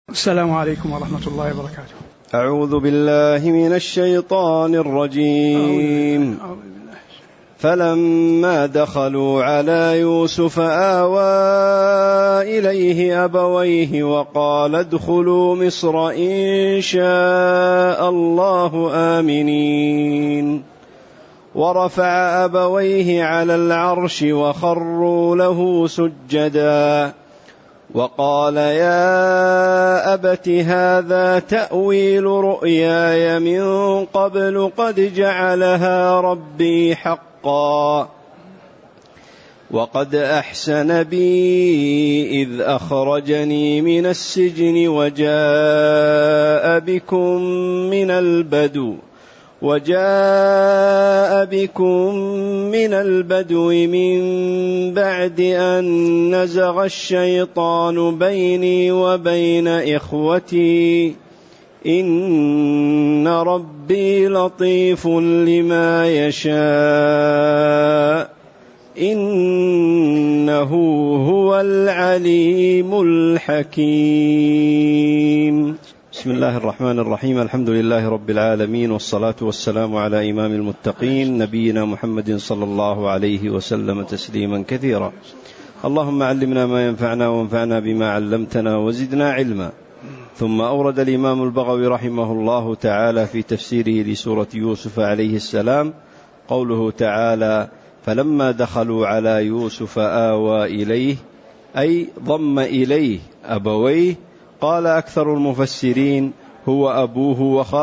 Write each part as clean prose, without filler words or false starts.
السلام عليكم ورحمة الله وبركاته. أعوذ بالله من الشيطان الرجيم. فلما دخلوا على يوسف آوى إليه أبويه وقال ادخلوا مصر إن شاء الله آمنين ورفع أبويه على العرش وخروا له سجدا وقال يا أبت هذا تأويل رؤياي من قبل قد جعلها ربي حقا وقد أحسن بي إذ أخرجني من السجن وجاء بكم من البدو من بعد أن نزغ الشيطان بيني وبين إخوتي إن ربي لطيف لما يشاء إنه هو العليم الحكيم. بسم الله الرحمن الرحيم. الحمد لله رب العالمين، والصلاة والسلام على إمام المتقين نبينا محمد صلى الله عليه وسلم تسليما كثيرا. اللهم علمنا ما ينفعنا وانفعنا بما علمتنا وزدنا علما. ثم أورد الإمام البغوي رحمه الله تعالى في تفسيره لسورة يوسف عليه السلام قوله تعالى فلما دخلوا على يوسف آوى إليه أي ضم إليه أبويه. قال أكثر المفسرين هو أبوه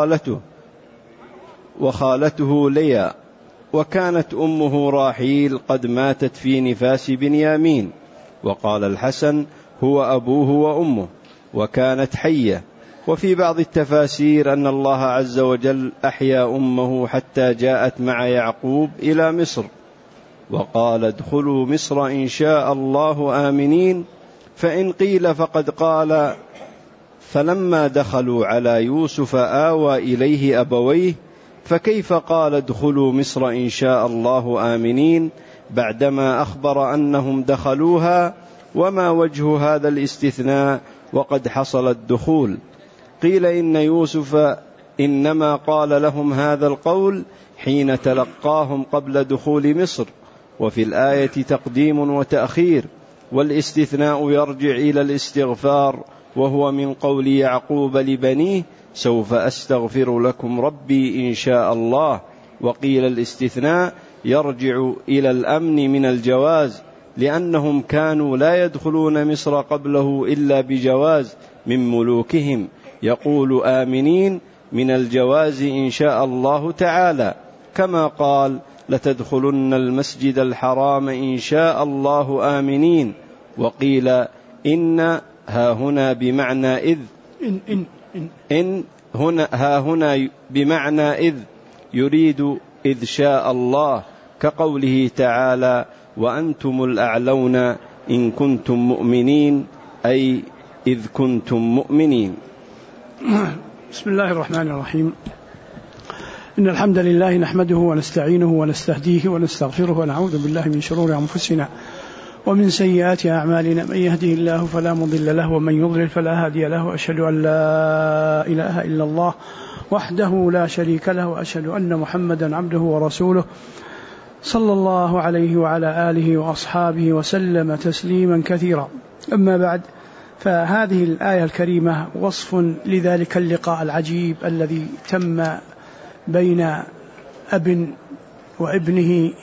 وخالته ليا، وكانت أمه راحيل قد ماتت في نفاس بنيامين. وقال الحسن هو أبوه وأمه وكانت حية. وفي بعض التفاسير أن الله عز وجل أحيا أمه حتى جاءت مع يعقوب إلى مصر وقال ادخلوا مصر إن شاء الله آمنين. فإن قيل فقد قال فلما دخلوا على يوسف آوى إليه أبويه، فكيف قال ادخلوا مصر إن شاء الله آمنين بعدما أخبر أنهم دخلوها؟ وما وجه هذا الاستثناء وقد حصل الدخول؟ قيل إن يوسف إنما قال لهم هذا القول حين تلقاهم قبل دخول مصر، وفي الآية تقديم وتأخير، والاستثناء يرجع إلى الاستغفار، وهو من قول يعقوب لبنيه سوف أستغفر لكم ربي إن شاء الله. وقيل الاستثناء يرجع إلى الأمن من الجواز، لأنهم كانوا لا يدخلون مصر قبله إلا بجواز من ملوكهم يقول آمنين من الجواز إن شاء الله تعالى، كما قال لتدخلن المسجد الحرام إن شاء الله آمنين. وقيل إن ها هنا بمعنى إذ إن هنا ها هنا بمعنى إذ يريد إذ شاء الله، كقوله تعالى وأنتم الأعلون إن كنتم مؤمنين، أي إذ كنتم مؤمنين. بسم الله الرحمن الرحيم. إن الحمد لله نحمده ونستعينه ونستهديه ونستغفره ونعوذ بالله من شرور أنفسنا ومن سيئات أعمالنا، من يهده الله فلا مضل له ومن يضلل فلا هادي له، وأشهد أن لا إله إلا الله وحده لا شريك له، وأشهد أن محمدا عبده ورسوله صلى الله عليه وعلى آله وأصحابه وسلم تسليما كثيرا. أما بعد، فهذه الآية الكريمة وصف لذلك اللقاء العجيب الذي تم بين أب وابنه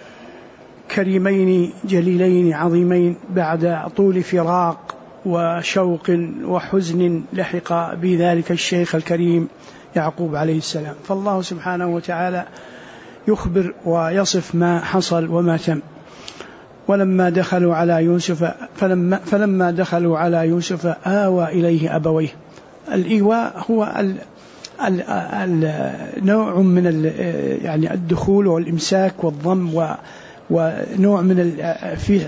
كريمين جليلين عظيمين بعد طول فراق وشوق وحزن لحق بذلك الشيخ الكريم يعقوب عليه السلام. فالله سبحانه وتعالى يخبر ويصف ما حصل وما تم. فلما دخلوا على يوسف آوى إليه أبويه. الإيواء هو نوع من يعني الدخول والإمساك والضم، ونوع من في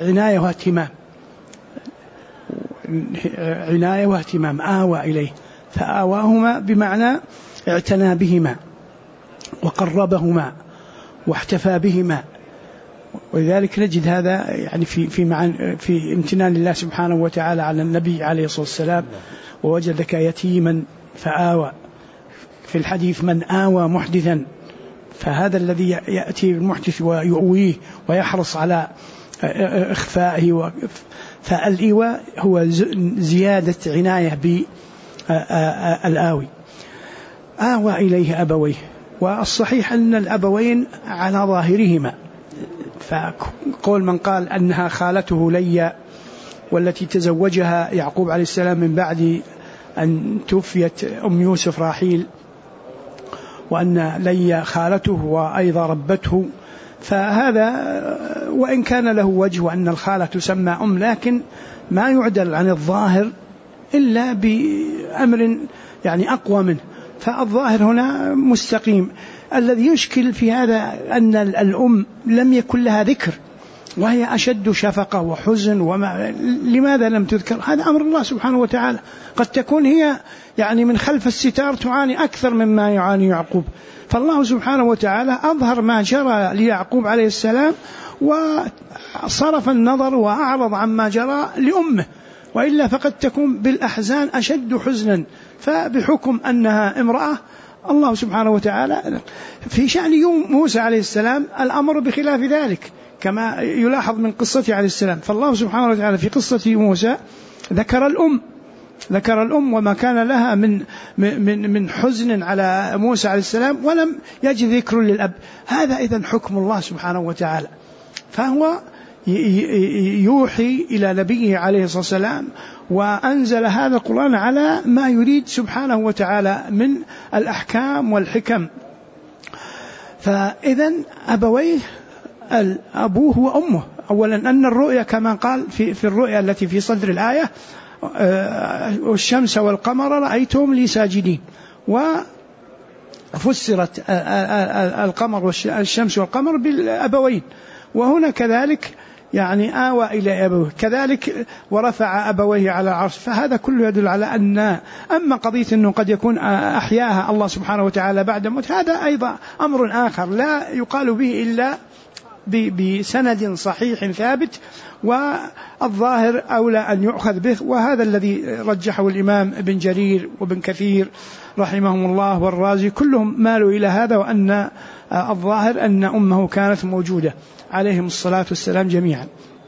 عناية واهتمام. آوى إليه، فآواهما بمعنى اعتنى بهما وقربهما واحتفى بهما ولذلك نجد هذا يعني في امتنان الله سبحانه وتعالى على النبي عليه الصلاة والسلام. ووجدك يتيما فآوى، في الحديث من آوى محدثا، فهذا الذي يأتي المحدث ويؤويه ويحرص على إخفائه. فالإيواء هو زيادة عناية بالآوي. آوى إليه أبويه، والصحيح أن الأبوين على ظاهرهما، فقول من قال أنها خالته ليا والتي تزوجها يعقوب عليه السلام من بعد أن توفيت أم يوسف راحيل، وأن ليا خالته وأيضا ربته، فهذا وإن كان له وجه وأن الخالة تسمى أم، لكن ما يعدل عن الظاهر إلا بأمر يعني أقوى منه. فالظاهر هنا مستقيم. الذي يشكل في هذا أن الأم لم يكن لها ذكر، وهي أشد شفقة وحزن، لماذا لم تذكر؟ هذا أمر الله سبحانه وتعالى. قد تكون هي يعني من خلف الستار تعاني أكثر مما يعاني يعقوب، فالله سبحانه وتعالى أظهر ما جرى ليعقوب عليه السلام وصرف النظر وأعرض عما جرى لأمه، وإلا فقد تكون بالأحزان أشد حزنا. فبحكم أنها امرأة، الله سبحانه وتعالى في شأن موسى عليه السلام الأمر بخلاف ذلك، كما يلاحظ من قصته عليه السلام. فالله سبحانه وتعالى في قصة موسى ذكر الأم وما كان لها من حزن على موسى عليه السلام، ولم يجد ذكر للأب. هذا إذن حكم الله سبحانه وتعالى. فهو يوحي إلى نبيه عليه الصلاة والسلام، وأنزل هذا القرآن على ما يريد سبحانه وتعالى من الأحكام والحكم. فإذن أبويه أبوه وأمه. أولا أن الرؤيا كما قال في الرؤيا التي في صدر الآية والشمس والقمر رأيتهم لي ساجدين، وفسرت القمر والشمس والقمر بالأبوين. وهنا كذلك يعني آوى إلى أبوه كذلك ورفع أبويه على العرش. فهذا كله يدل على أن أما قضية أنه قد يكون أحياها الله سبحانه وتعالى بعد موت، هذا أيضا أمر آخر لا يقال به إلا بسند صحيح ثابت، والظاهر أولى أن يؤخذ به. وهذا الذي رجحه الإمام ابن جرير وابن كثير رحمهم الله والرازي، كلهم مالوا إلى هذا، وأن الظاهر أن أمه كانت موجودة عليهم الصلاة والسلام جميعا.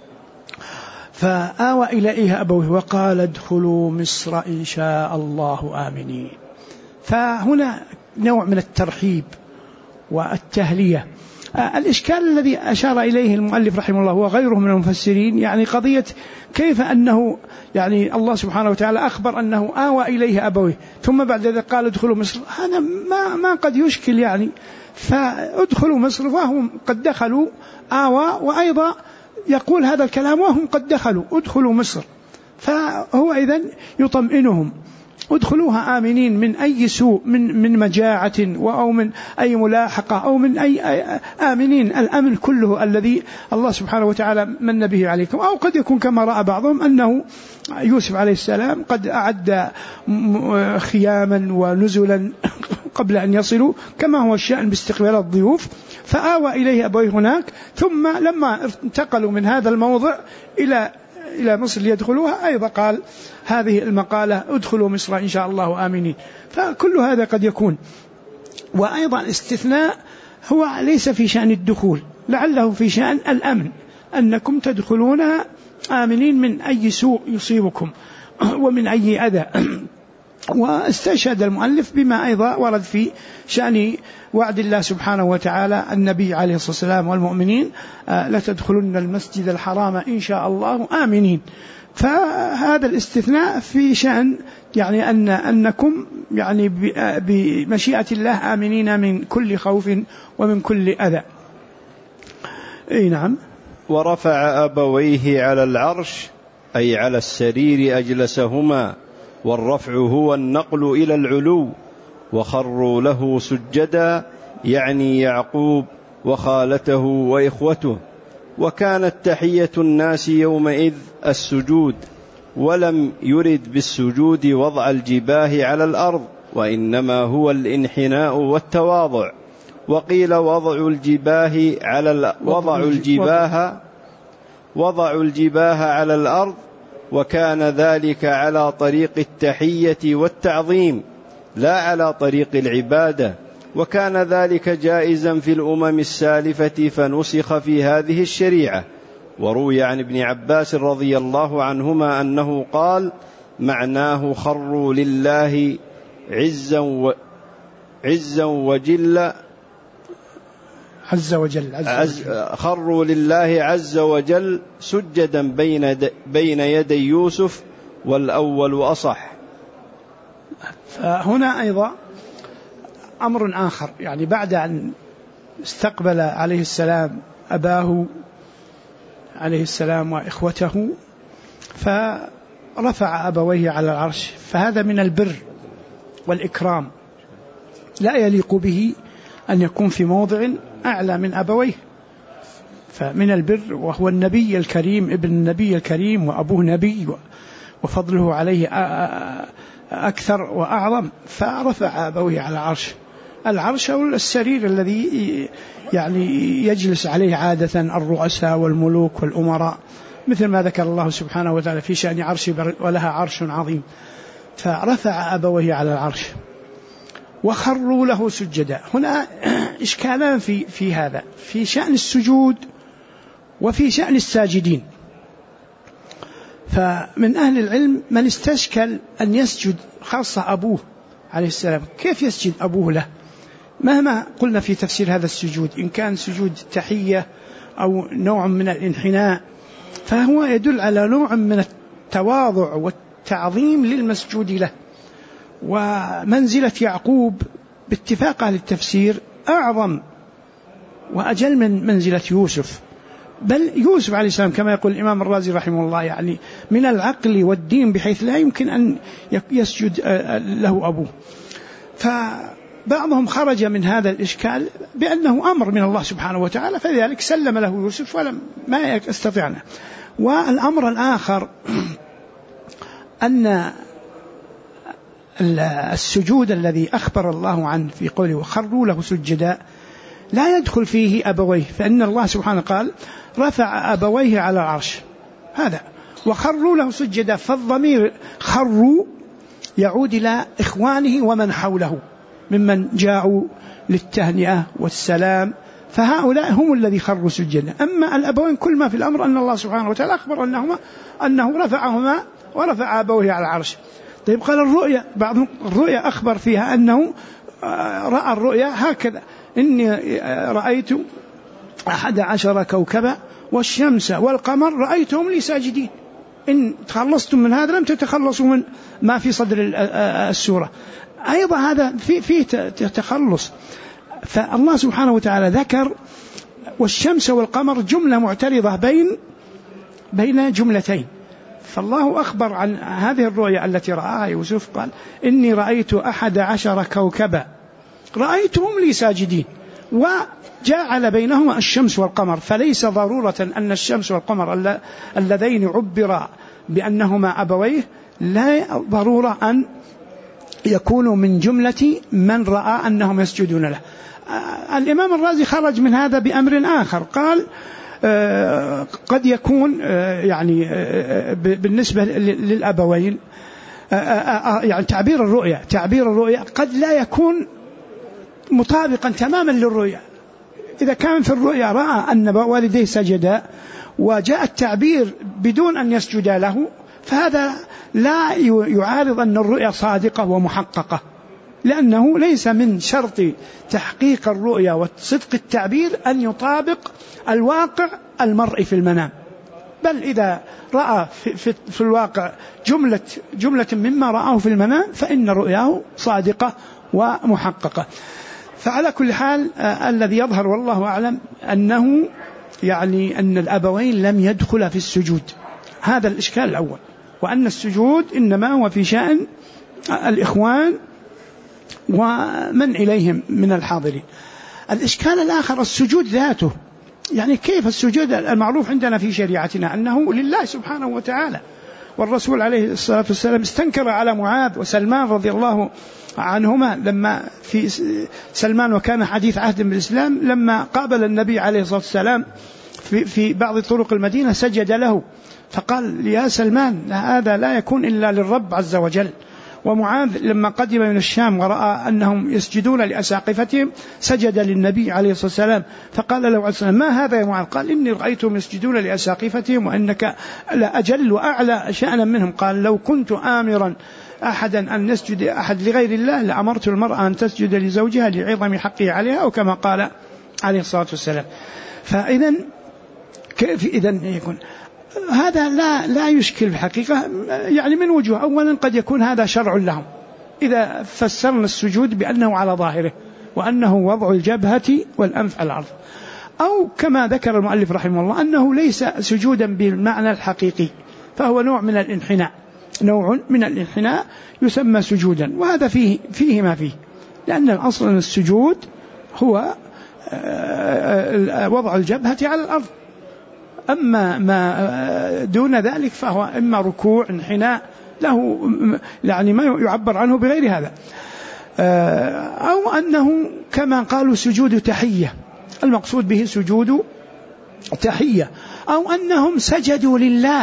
فآوى إليه أبوه وقال ادخلوا مصر إن شاء الله آمنين. فهنا نوع من الترحيب والتهلية. الإشكال الذي أشار إليه المؤلف رحمه الله وغيره من المفسرين يعني قضية كيف أنه يعني الله سبحانه وتعالى أخبر أنه آوى إليه أبويه ثم بعد ذلك قال ادخلوا مصر. هذا ما قد يشكل يعني. فادخلوا مصر وهم قد دخلوا آوى، وأيضا يقول هذا الكلام وهم قد دخلوا ادخلوا مصر. فهو إذن يطمئنهم ادخلوها آمنين من أي سوء، من مجاعة أو من أي ملاحقة أو من أي آمنين، الأمن كله الذي الله سبحانه وتعالى من به عليكم. أو قد يكون كما رأى بعضهم أنه يوسف عليه السلام قد أعد خياما ونزلا قبل أن يصلوا، كما هو الشأن باستقبال الضيوف. فآوى إليه أبويه هناك، ثم لما انتقلوا من هذا الموضع إلى مصر ليدخلوها أيضا قال هذه المقالة ادخلوا مصر إن شاء الله آمنين. فكل هذا قد يكون. وأيضا استثناء هو ليس في شأن الدخول، لعله في شأن الأمن، أنكم تدخلونها آمنين من أي سوء يصيبكم ومن أي أذى. واستشهد المؤلف بما أيضا ورد في شأن وعد الله سبحانه وتعالى النبي عليه الصلاة والسلام والمؤمنين لتدخلن المسجد الحرام إن شاء الله آمنين. فهذا الاستثناء في شأن يعني أنكم يعني بمشيئة الله آمنين من كل خوف ومن كل أذى. أي نعم. ورفع أبويه على العرش أي على السرير أجلسهما، والرفع هو النقل إلى العلو، وخروا له سجدا يعني يعقوب وخالته وإخوته. وكانت تحية الناس يومئذ السجود، ولم يرد بالسجود وضع الجباه على الأرض، وإنما هو الانحناء والتواضع. وقيل وضع الجباه على الأرض، وكان ذلك على طريق التحية والتعظيم لا على طريق العبادة، وكان ذلك جائزا في الأمم السالفة فنسخ في هذه الشريعة. وروي عن ابن عباس رضي الله عنهما أنه قال: معناه خروا لله خروا لله عز وجل سجدا بين يدي يوسف، والأول أصح. فهنا أيضا أمر آخر، يعني بعد أن استقبل عليه السلام أباه عليه السلام وإخوته فرفع أبويه على العرش، فهذا من البر والإكرام، لا يليق به أن يكون في موضع أعلى من أبويه. فمن البر، وهو النبي الكريم ابن النبي الكريم وأبوه نبي وفضله عليه أكثر وأعظم، فرفع أبويه على العرش أو السرير الذي يعني يجلس عليه عادة الرؤساء والملوك والأمراء، مثل ما ذكر الله سبحانه وتعالى في شأن عرش ولها عرش عظيم. فرفع أبويه على العرش وخروا له سجدا. هنا إشكالان في هذا، في شأن السجود وفي شأن الساجدين. فمن أهل العلم من استشكل أن يسجد، خاصة أبوه عليه السلام، كيف يسجد أبوه له؟ مهما قلنا في تفسير هذا السجود، إن كان سجود تحية أو نوع من الانحناء، فهو يدل على نوع من التواضع والتعظيم للمسجود له. ومنزلة يعقوب باتفاق أهل التفسير أعظم وأجل من منزلة يوسف، بل يوسف عليه السلام كما يقول الإمام الرازي رحمه الله يعني من العقل والدين بحيث لا يمكن أن يسجد له أبوه. فبعضهم خرج من هذا الإشكال بأنه أمر من الله سبحانه وتعالى، فلذلك سلم له يوسف ولم ما يستطيعنا. والأمر الآخر أن السجود الذي أخبر الله عنه في قوله وخروا له سجدا لا يدخل فيه أبويه، فإن الله سبحانه قال رفع أبويه على العرش، هذا وخروا له سجدا، فالضمير خروا يعود إلى إخوانه ومن حوله ممن جاءوا للتهنئة والسلام، فهؤلاء هم الذي خروا سجدا. أما الأبوين كل ما في الأمر أن الله سبحانه وتعالى أخبر أنه رفعهما ورفع أبويه على العرش. طيب قال الرؤيا، بعض الرؤيا أخبر فيها أنه رأى الرؤيا هكذا: إني رأيت 11 كوكبا والشمس والقمر رأيتهم لي ساجدين. إن تخلصتم من هذا لم تتخلصوا من ما في صدر السورة. أيضا هذا فيه تخلص. فالله سبحانه وتعالى ذكر والشمس والقمر جملة معترضة بين جملتين، فالله أخبر عن هذه الرؤيا التي رآها يوسف، قال إني رأيت 11 كوكبا رأيتهم لي ساجدين، وجعل بينهما الشمس والقمر. فليس ضرورة أن الشمس والقمر اللذين عبر بأنهما أبويه لا ضرورة أن يكونوا من جملة من رأى أنهم يسجدون له. الإمام الرازي خرج من هذا بأمر آخر، قال قد يكون يعني بالنسبة للأبوين يعني تعبير الرؤيا قد لا يكون مطابقا تماما للرؤيا. إذا كان في الرؤيا رأى أن والديه سجدا وجاء التعبير بدون أن يسجد له، فهذا لا يعارض أن الرؤيا صادقة ومحققة، لأنه ليس من شرط تحقيق الرؤيا وصدق التعبير أن يطابق الواقع المرئي في المنام، بل إذا رأى في الواقع جملة مما رآه في المنام فإن رؤياه صادقة ومحققة. فعلى كل حال الذي يظهر والله أعلم أنه يعني أن الأبوين لم يدخل في السجود، هذا الإشكال الأول، وأن السجود إنما هو في شأن الإخوان ومن إليهم من الحاضرين. الإشكال الآخر السجود ذاته، يعني كيف السجود المعروف عندنا في شريعتنا أنه لله سبحانه وتعالى، والرسول عليه الصلاة والسلام استنكر على معاذ وسلمان رضي الله عنهما لما في سلمان وكان حديث عهد بالإسلام، لما قابل النبي عليه الصلاة والسلام في بعض طرق المدينة سجد له فقال يا سلمان هذا لا يكون إلا للرب عز وجل. ومعاذ لما قدم من الشام ورأى أنهم يسجدون لأساقفتهم سجد للنبي عليه الصلاة والسلام فقال له عليه السلام ما هذا يا معاذ؟ قال إني رأيتهم يسجدون لأساقفتهم وأنك لأجل وأعلى شأنا منهم. قال لو كنت آمرا أحدا أن يسجد أحد لغير الله لأمرت المرأة أن تسجد لزوجها لعظم حقه عليها أو كما قال عليه الصلاة والسلام. فإذا كيف إذن يكون هذا لا يشكل في الحقيقة يعني من وجوه. أولا قد يكون هذا شرع لهم إذا فسرنا السجود بأنه على ظاهره وأنه وضع الجبهة والأنف على الأرض، أو كما ذكر المؤلف رحمه الله أنه ليس سجودا بالمعنى الحقيقي فهو نوع من الانحناء، نوع من الانحناء يسمى سجودا، وهذا فيه ما فيه، لأن الأصل السجود هو وضع الجبهة على الأرض، أما ما دون ذلك فهو إما ركوع انحناء له يعني ما يعبر عنه بغير هذا، أو أنه كما قالوا سجود تحية، المقصود به سجود تحية، أو أنهم سجدوا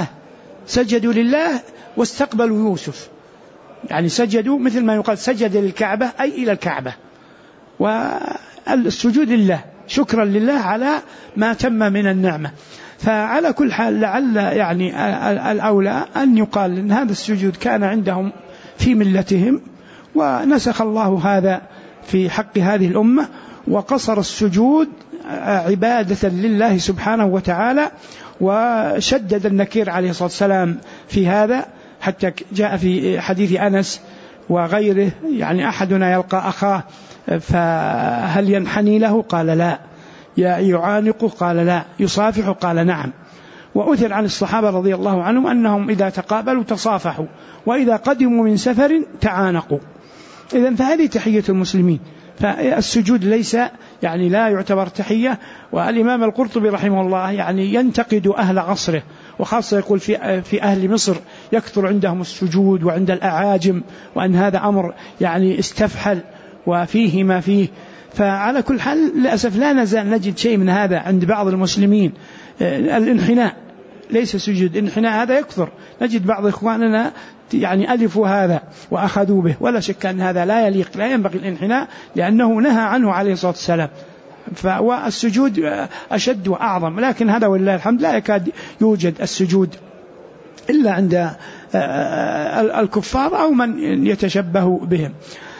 لله واستقبلوا يوسف، يعني سجدوا مثل ما يقال سجد للكعبة أي إلى الكعبة، والسجود لله شكرا لله على ما تم من النعمة. فعلى كل حال لعل يعني الأولى أن يقال إن هذا السجود كان عندهم في ملتهم ونسخ الله هذا في حق هذه الأمة وقصر السجود عبادة لله سبحانه وتعالى، وشدد النكير عليه الصلاة والسلام في هذا حتى جاء في حديث أنس وغيره يعني أحدنا يلقى أخاه فهل ينحني له؟ قال لا. يعانقه؟ قال لا. يصافحه؟ قال نعم. وأثر عن الصحابة رضي الله عنهم أنهم إذا تقابلوا تصافحوا وإذا قدموا من سفر تعانقوا. إذن فهذه تحية المسلمين، فالسجود ليس يعني لا يعتبر تحية. والإمام القرطبي رحمه الله يعني ينتقد أهل عصره، وخاصة يقول في أهل مصر يكثر عندهم السجود وعند الأعاجم، وأن هذا أمر يعني استفحل وفيه ما فيه. فعلى كل حال للأسف لا نزال نجد شيء من هذا عند بعض المسلمين. الانحناء ليس سجود، الانحناء هذا يكثر، نجد بعض إخواننا يعني ألفوا هذا وأخذوا به، ولا شك أن هذا لا يليق، لا ينبغي الانحناء لأنه نهى عنه عليه الصلاة والسلام. والسجود أشد وأعظم، لكن هذا ولله الحمد لا يكاد يوجد السجود إلا عند الكفار أو من يتشبه بهم.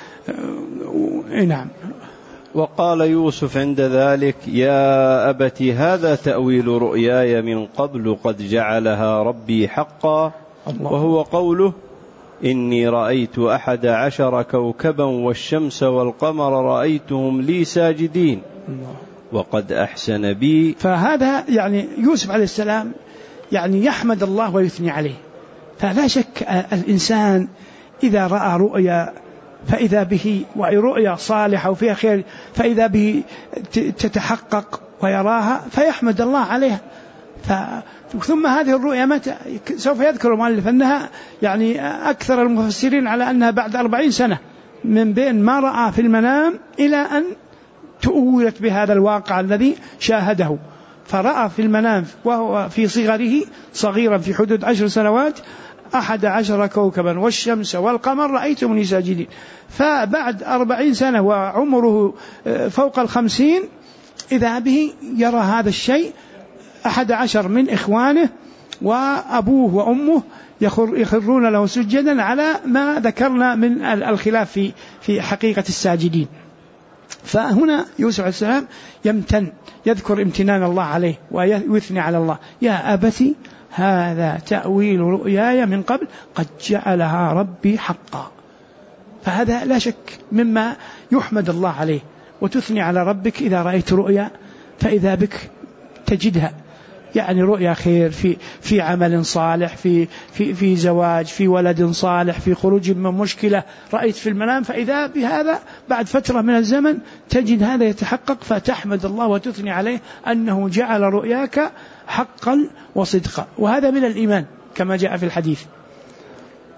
نعم. وقال يوسف عند ذلك يا أبت هذا تأويل رؤياي من قبل قد جعلها ربي حقا، وهو قوله إني رأيت 11 كوكبا والشمس والقمر رأيتهم لي ساجدين وقد أحسن بي. فهذا يعني يوسف عليه السلام يعني يحمد الله ويثني عليه. فلا شك الإنسان إذا رأى رؤيا فإذا به ورؤيا صالحة وفيها خير فإذا به تتحقق ويراها فيحمد الله عليها. ثم هذه الرؤيا متى؟ سوف يذكر المؤلف أنها يعني أكثر المفسرين على أنها بعد 40 سنة من بين ما رأى في المنام إلى أن تؤولت بهذا الواقع الذي شاهده. فرأى في المنام وهو في صغره صغيرا في حدود 10 سنوات 11 كوكبا والشمس والقمر رأيتهم لي ساجدين. فبعد 40 سنة وعمره فوق 50 إذا به يرى هذا الشيء 11 من إخوانه وأبوه وأمه يخرون له سجدا على ما ذكرنا من الخلاف في حقيقة الساجدين. فهنا يوسف عليه السلام يمتن، يذكر امتنان الله عليه ويثني على الله. يا أبتي هذا تأويل رؤياي من قبل قد جعلها ربي حقا. فهذا لا شك مما يحمد الله عليه، وتثني على ربك إذا رأيت رؤيا فإذا بك تجدها، يعني رؤيا خير في عمل صالح، في زواج، في ولد صالح، في خروج من مشكلة رأيت في المنام، فإذا بهذا بعد فترة من الزمن تجد هذا يتحقق فتحمد الله وتثني عليه أنه جعل رؤياك حقا وصدقا. وهذا من الإيمان كما جاء في الحديث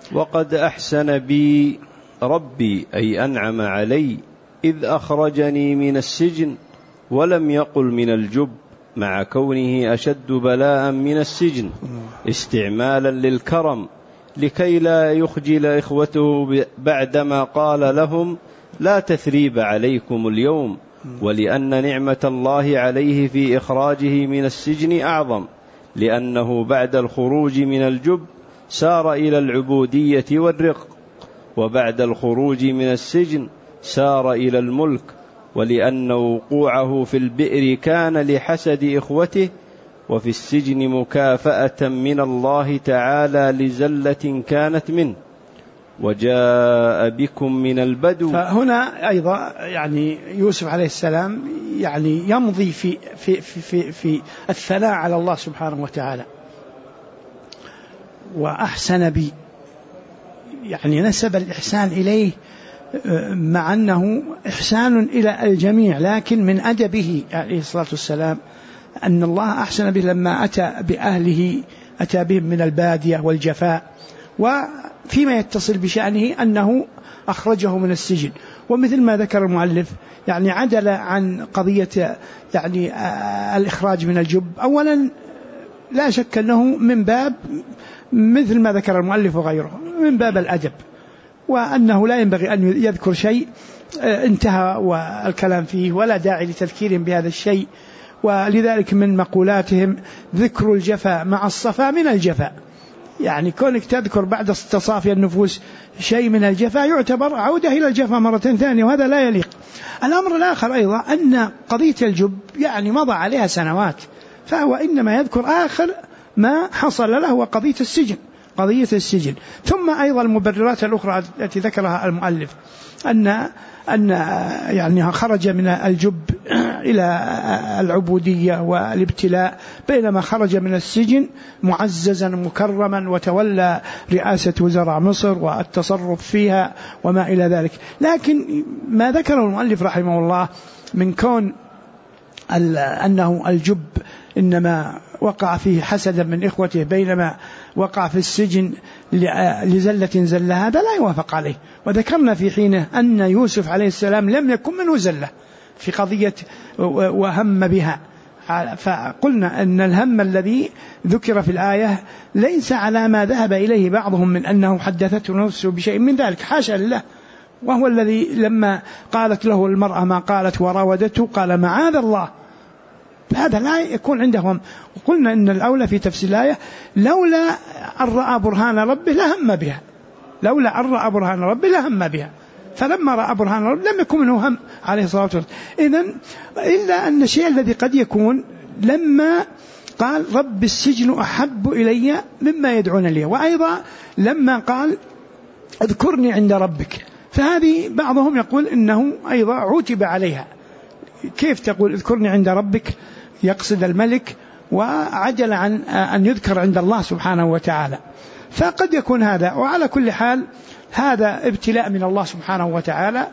وقد أحسن بي ربي أي أنعم علي إذ أخرجني من السجن، ولم يقل من الجب، مع كونه أشد بلاء من السجن استعمالا للكرم، لكي لا يخجل إخوته بعدما قال لهم لا تثريب عليكم اليوم، ولأن نعمة الله عليه في إخراجه من السجن أعظم، لأنه بعد الخروج من الجب سار إلى العبودية والرق، وبعد الخروج من السجن سار إلى الملك، ولأن وقوعه في البئر كان لحسد إخوته، وفي السجن مكافأة من الله تعالى لزلة كانت منه. وجاء بكم من البدو. فهنا أيضا يعني يوسف عليه السلام يعني يمضي في الثناء على الله سبحانه وتعالى. وأحسن بي، يعني نسب الإحسان إليه، مع أنه إحسان إلى الجميع، لكن من أدبه عليه الصلاة والسلام أن الله أحسن به لما أتى بأهله، أتى بهم من البادية والجفاء، وفيما يتصل بشأنه أنه أخرجه من السجن. ومثل ما ذكر المؤلف يعني عدل عن قضية يعني الإخراج من الجب. أولا لا شك أنه من باب، مثل ما ذكر المؤلف وغيره، من باب الأدب، وأنه لا ينبغي أن يذكر شيء انتهى والكلام فيه، ولا داعي لتذكيرهم بهذا الشيء. ولذلك من مقولاتهم ذكر الجفاء مع الصفاء من الجفاء، يعني كونك تذكر بعد تصافي النفوس شيء من الجفاء يعتبر عودة إلى الجفاء مرة ثانية، وهذا لا يليق. الأمر الآخر أيضا أن قضية الجب يعني مضى عليها سنوات، فهو إنما يذكر آخر ما حصل له وقضية السجن. ثم أيضا المبررات الأخرى التي ذكرها المؤلف أن يعني خرج من الجب إلى العبودية والابتلاء، بينما خرج من السجن معززا مكرما وتولى رئاسة وزراء مصر والتصرف فيها وما إلى ذلك. لكن ما ذكره المؤلف رحمه الله من كون أنه الجب إنما وقع فيه حسدا من إخوته، بينما وقع في السجن لزلة زل، هذا لا يوافق عليه. وذكرنا في حينه أن يوسف عليه السلام لم يكن منه زلة في قضية وهم بها، فقلنا أن الهم الذي ذكر في الآية ليس على ما ذهب إليه بعضهم من أنه حدثته نفسه بشيء من ذلك، حاشا لله. وهو الذي لما قالت له المرأة ما قالت وراودته قال معاذ الله، هذا لا يكون عندهم. وقلنا إن الأولى في تفسير الآية لولا أن رأى برهان ربه لهم بها، لولا أن رأى برهان ربه لهم بها، فلما رأى برهان ربه لم يكن منه هم عليه الصلاة والسلام. إذن إلا أن الشيء الذي قد يكون لما قال رب السجن أحب إلي مما يدعون لي، وأيضا لما قال اذكرني عند ربك، فهذه بعضهم يقول إنه أيضا عوتب عليها. كيف تقول اذكرني عند ربك؟ يقصد الملك، وعجل عن أن يذكر عند الله سبحانه وتعالى. فقد يكون هذا، وعلى كل حال هذا ابتلاء من الله سبحانه وتعالى،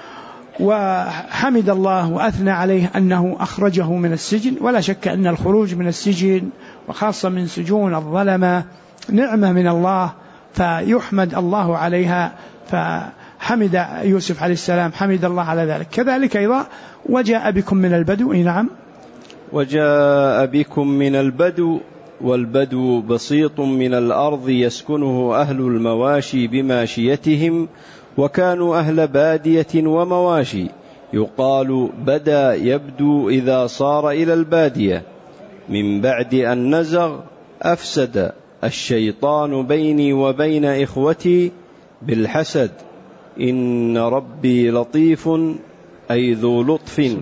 وحمد الله وأثنى عليه أنه أخرجه من السجن. ولا شك أن الخروج من السجن وخاصة من سجون الظلمة نعمة من الله، فيحمد الله عليها. فحمد يوسف عليه السلام، حمد الله على ذلك. كذلك أيضا وجاء بكم من البدو. نعم، وجاء بكم من البدو، والبدو بسيط من الأرض يسكنه أهل المواشي بماشيتهم، وكانوا أهل بادية ومواشي. يقال بدا يبدو إذا صار إلى البادية. من بعد أن نزغ أفسد الشيطان بيني وبين إخوتي بالحسد، إن ربي لطيف أي ذو لطف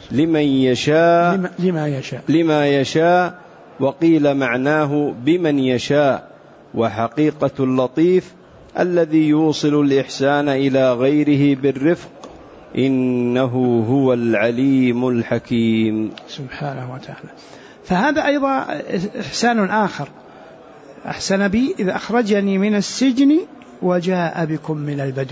لما يشاء، وقيل معناه بمن يشاء. وحقيقة اللطيف الذي يوصل الإحسان إلى غيره بالرفق، إنه هو العليم الحكيم سبحانه وتعالى. فهذا أيضا إحسان آخر، أحسن بي إذ أخرجني من السجن وجاء بكم من البدو.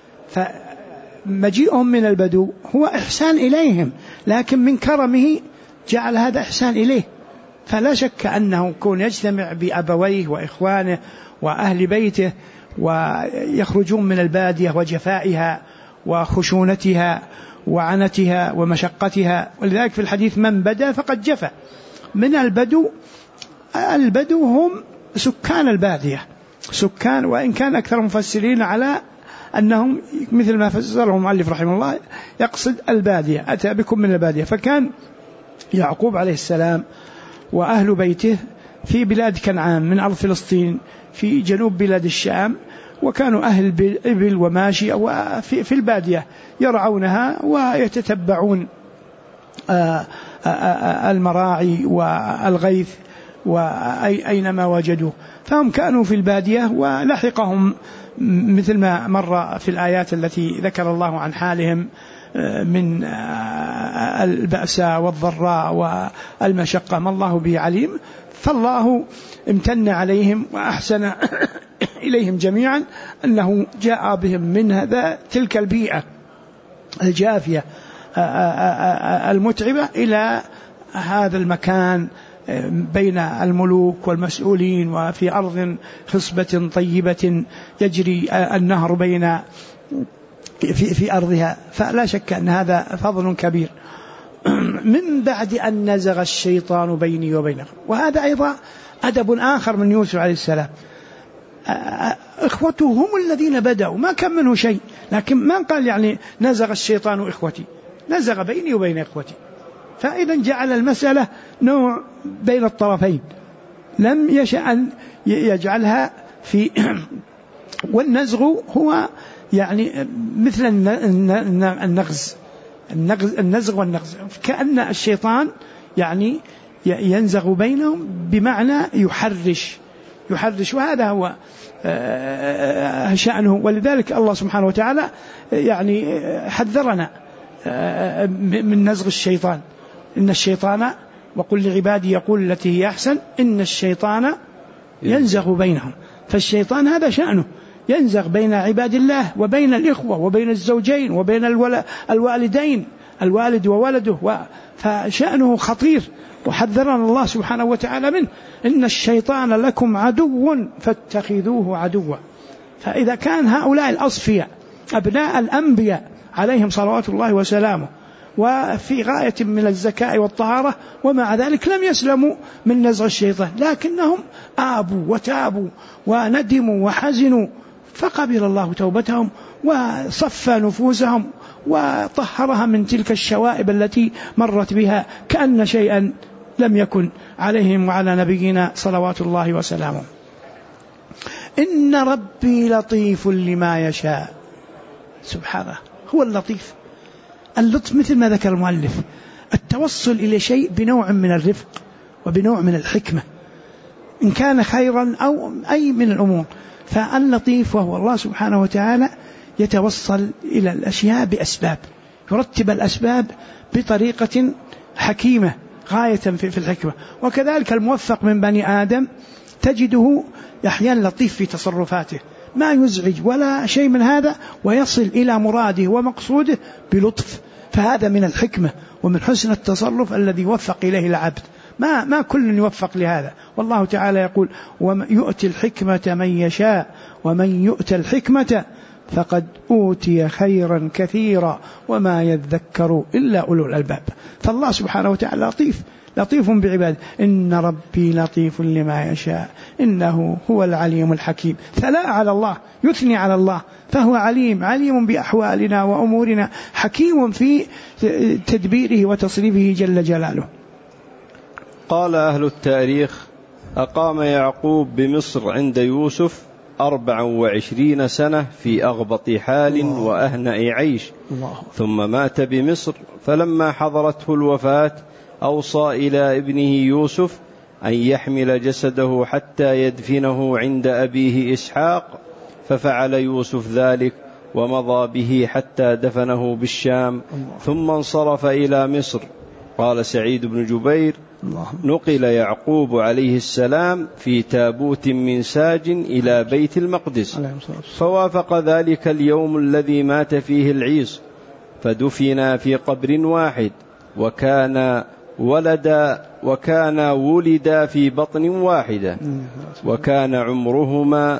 فمجيئهم من البدو هو إحسان إليهم، لكن من كرمه جعل هذا إحسان إليه. فلا شك أنه كون يجتمع بأبويه وإخوانه وأهل بيته ويخرجون من البادية وجفائها وخشونتها وعنتها ومشقتها. ولذلك في الحديث من بدا فقد جفا. من البدو هم سكان البادية، سكان، وإن كان أكثر مفسرين على أنهم مثل ما فسره المؤلف رحمه الله يقصد البادية، أتى بكم من البادية. فكان يعقوب عليه السلام وأهل بيته في بلاد كنعان من أرض فلسطين في جنوب بلاد الشام، وكانوا أهل إبل وماشي في البادية يرعونها ويتتبعون المراعي والغيث وأينما وجدوه، فهم كانوا في البادية. ولحقهم مثل ما مر في الآيات التي ذكر الله عن حالهم من البأساء والضراء والمشقة ما الله به عليم، فالله امتن عليهم وأحسن إليهم جميعا أنه جاء بهم من تلك البيئة الجافية المتعبة إلى هذا المكان بين الملوك والمسؤولين وفي أرض خصبة طيبة يجري النهر بين في أرضها. فلا شك أن هذا فضل كبير. من بعد أن نزغ الشيطان بيني وبينكم، وهذا أيضا أدب آخر من يوسف عليه السلام. إخوته هم الذين بدأوا، ما كان منه شيء، لكن ما قال يعني نزغ الشيطان إخوتي، نزغ بيني وبين إخوتي. فإذا جعل المسألة نوع بين الطرفين، لم يشأ أن يجعلها في والنزغ هو يعني مثل النزغ والنغز، كأن الشيطان يعني ينزغ بينهم بمعنى يحرش، وهذا هو شأنه. ولذلك الله سبحانه وتعالى يعني حذرنا من نزغ الشيطان. إن الشيطان وقل لعبادي يقول التي هي أحسن إن الشيطان ينزغ بينهم. فالشيطان هذا شأنه، ينزغ بين عباد الله وبين الإخوة وبين الزوجين وبين الوالدين، الوالد وولده، فشأنه خطير، وحذرنا الله سبحانه وتعالى منه. إن الشيطان لكم عدو فاتخذوه عدوا. فإذا كان هؤلاء الأصفياء أبناء الأنبياء عليهم صلوات الله وسلامه وفي غاية من الذكاء والطهارة، ومع ذلك لم يسلموا من نزغ الشيطان، لكنهم آبوا وتابوا وندموا وحزنوا، فقبل الله توبتهم وصفى نفوسهم وطهرها من تلك الشوائب التي مرت بها كأن شيئا لم يكن عليهم وعلى نبينا صلوات الله وسلامه. إن ربي لطيف لما يشاء. سبحانه، هو اللطيف. اللطف مثل ما ذكر المؤلف التوصل إلى شيء بنوع من الرفق وبنوع من الحكمة، إن كان خيرا أو أي من الأمور. فاللطيف وهو الله سبحانه وتعالى يتوصل إلى الأشياء بأسباب، يرتب الأسباب بطريقة حكيمة غاية في الحكمة. وكذلك الموفق من بني آدم تجده أحيانا لطيف في تصرفاته، ما يزعج ولا شيء من هذا، ويصل إلى مراده ومقصوده بلطف. فهذا من الحكمة ومن حسن التصرف الذي يوفق إليه العبد. ما كل يوفق لهذا. والله تعالى يقول يؤتي الحكمة من يشاء ومن يؤتى الحكمة فقد أوتي خيرا كثيرا وما يذكر إلا أولو الألباب. فالله سبحانه وتعالى لطيف بعباده. إن ربي لطيف لما يشاء إنه هو العليم الحكيم. ثناء على الله، يثني على الله، فهو عليم بأحوالنا وأمورنا، حكيم في تدبيره وتصريفه جل جلاله. قال أهل التاريخ: أقام يعقوب بمصر عند يوسف 24 سنة في أغبط حال وأهنأ عيش، ثم مات بمصر. فلما حضرته الوفاة أوصى إلى ابنه يوسف أن يحمل جسده حتى يدفنه عند أبيه إسحاق، ففعل يوسف ذلك ومضى به حتى دفنه بالشام، ثم انصرف إلى مصر. قال سعيد بن جبير: نقل يعقوب عليه السلام في تابوت من ساج إلى بيت المقدس، فوافق ذلك اليوم الذي مات فيه العيس، فدفنا في قبر واحد، وكان ولد وكانا ولدا في بطن واحدة، وكان عمرهما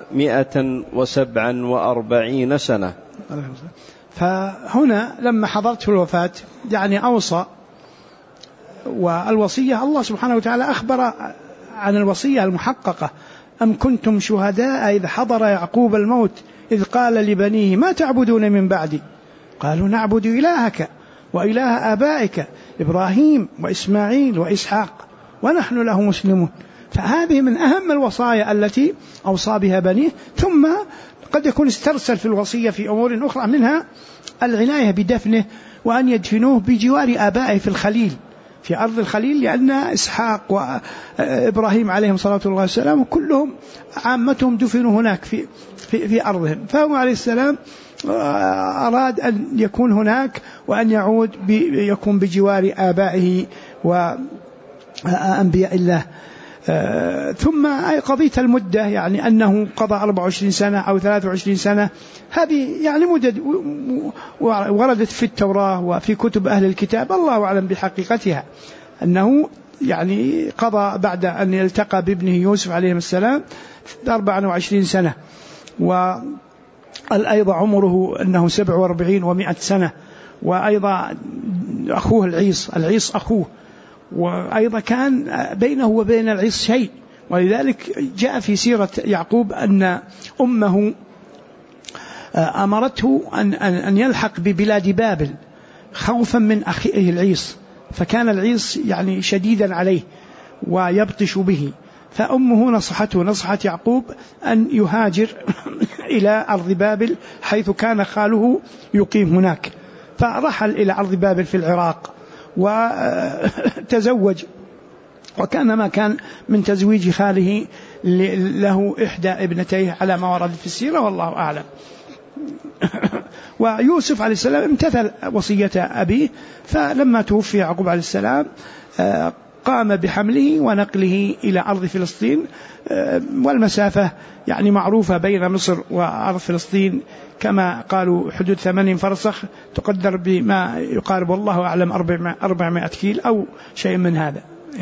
147 سنة. فهنا لما حضرته الوفاة يعني أوصى، والوصية الله سبحانه وتعالى أخبر عن الوصية المحققة: أم كنتم شهداء إذ حضر يعقوب الموت إذ قال لبنيه ما تعبدون من بعدي قالوا نعبد إلهك وإله آبائك إبراهيم وإسماعيل وإسحاق ونحن له مسلمون. فهذه من أهم الوصايا التي أوصى بها بنيه. ثم قد يكون استرسل في الوصية في أمور أخرى، منها العناية بدفنه وأن يدفنوه بجوار آبائه في الخليل، في أرض الخليل، لأن إسحاق وإبراهيم عليهم الصلاة والسلام كلهم عامتهم دفنوا هناك في أرضهم. فهو عليه السلام أراد أن يكون هناك وأن يعود يكون بجوار آبائه وأنبياء الله. ثم قضية المدة، يعني أنه قضى 24 سنة أو 23 سنة، هذه يعني مدد وردت في التوراة وفي كتب أهل الكتاب، الله أعلم بحقيقتها، أنه يعني قضى بعد أن يلتقى بابنه يوسف عليه السلام 24 سنة، وأيضا عمره أنه 47 و100 سنة. وأيضا أخوه العيص أخوه، وأيضا كان بينه وبين العيص شيء، ولذلك جاء في سيرة يعقوب أن أمه أمرته أن يلحق ببلاد بابل خوفا من أخيه العيص، فكان العيص يعني شديدا عليه ويبطش به، فأمه نصحت يعقوب أن يهاجر إلى أرض بابل حيث كان خاله يقيم هناك، فرحل إلى أرض بابل في العراق وتزوج. وكان ما كان من تزويج خاله له إحدى ابنتيه على ما ورد في السيرة، والله أعلم. ويوسف عليه السلام امتثل وصية أبيه، فلما توفي يعقوب عليه السلام قام بحمله ونقله إلى أرض فلسطين، والمسافة يعني معروفة بين مصر وأرض فلسطين كما قالوا حدود 8 فرسخ، تقدر بما يقارب والله أعلم 400 كيل أو شيء من هذا.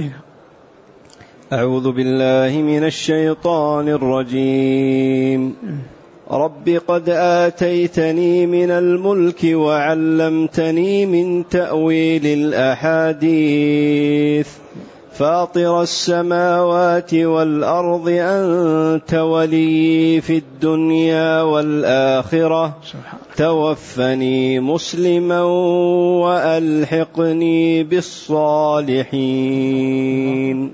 أعوذ بالله من الشيطان الرجيم. رب قد آتيتني من الملك وعلمتني من تأويل الأحاديث، فاطر السماوات والأرض أنت ولي في الدنيا والآخرة، توفني مسلما وألحقني بالصالحين.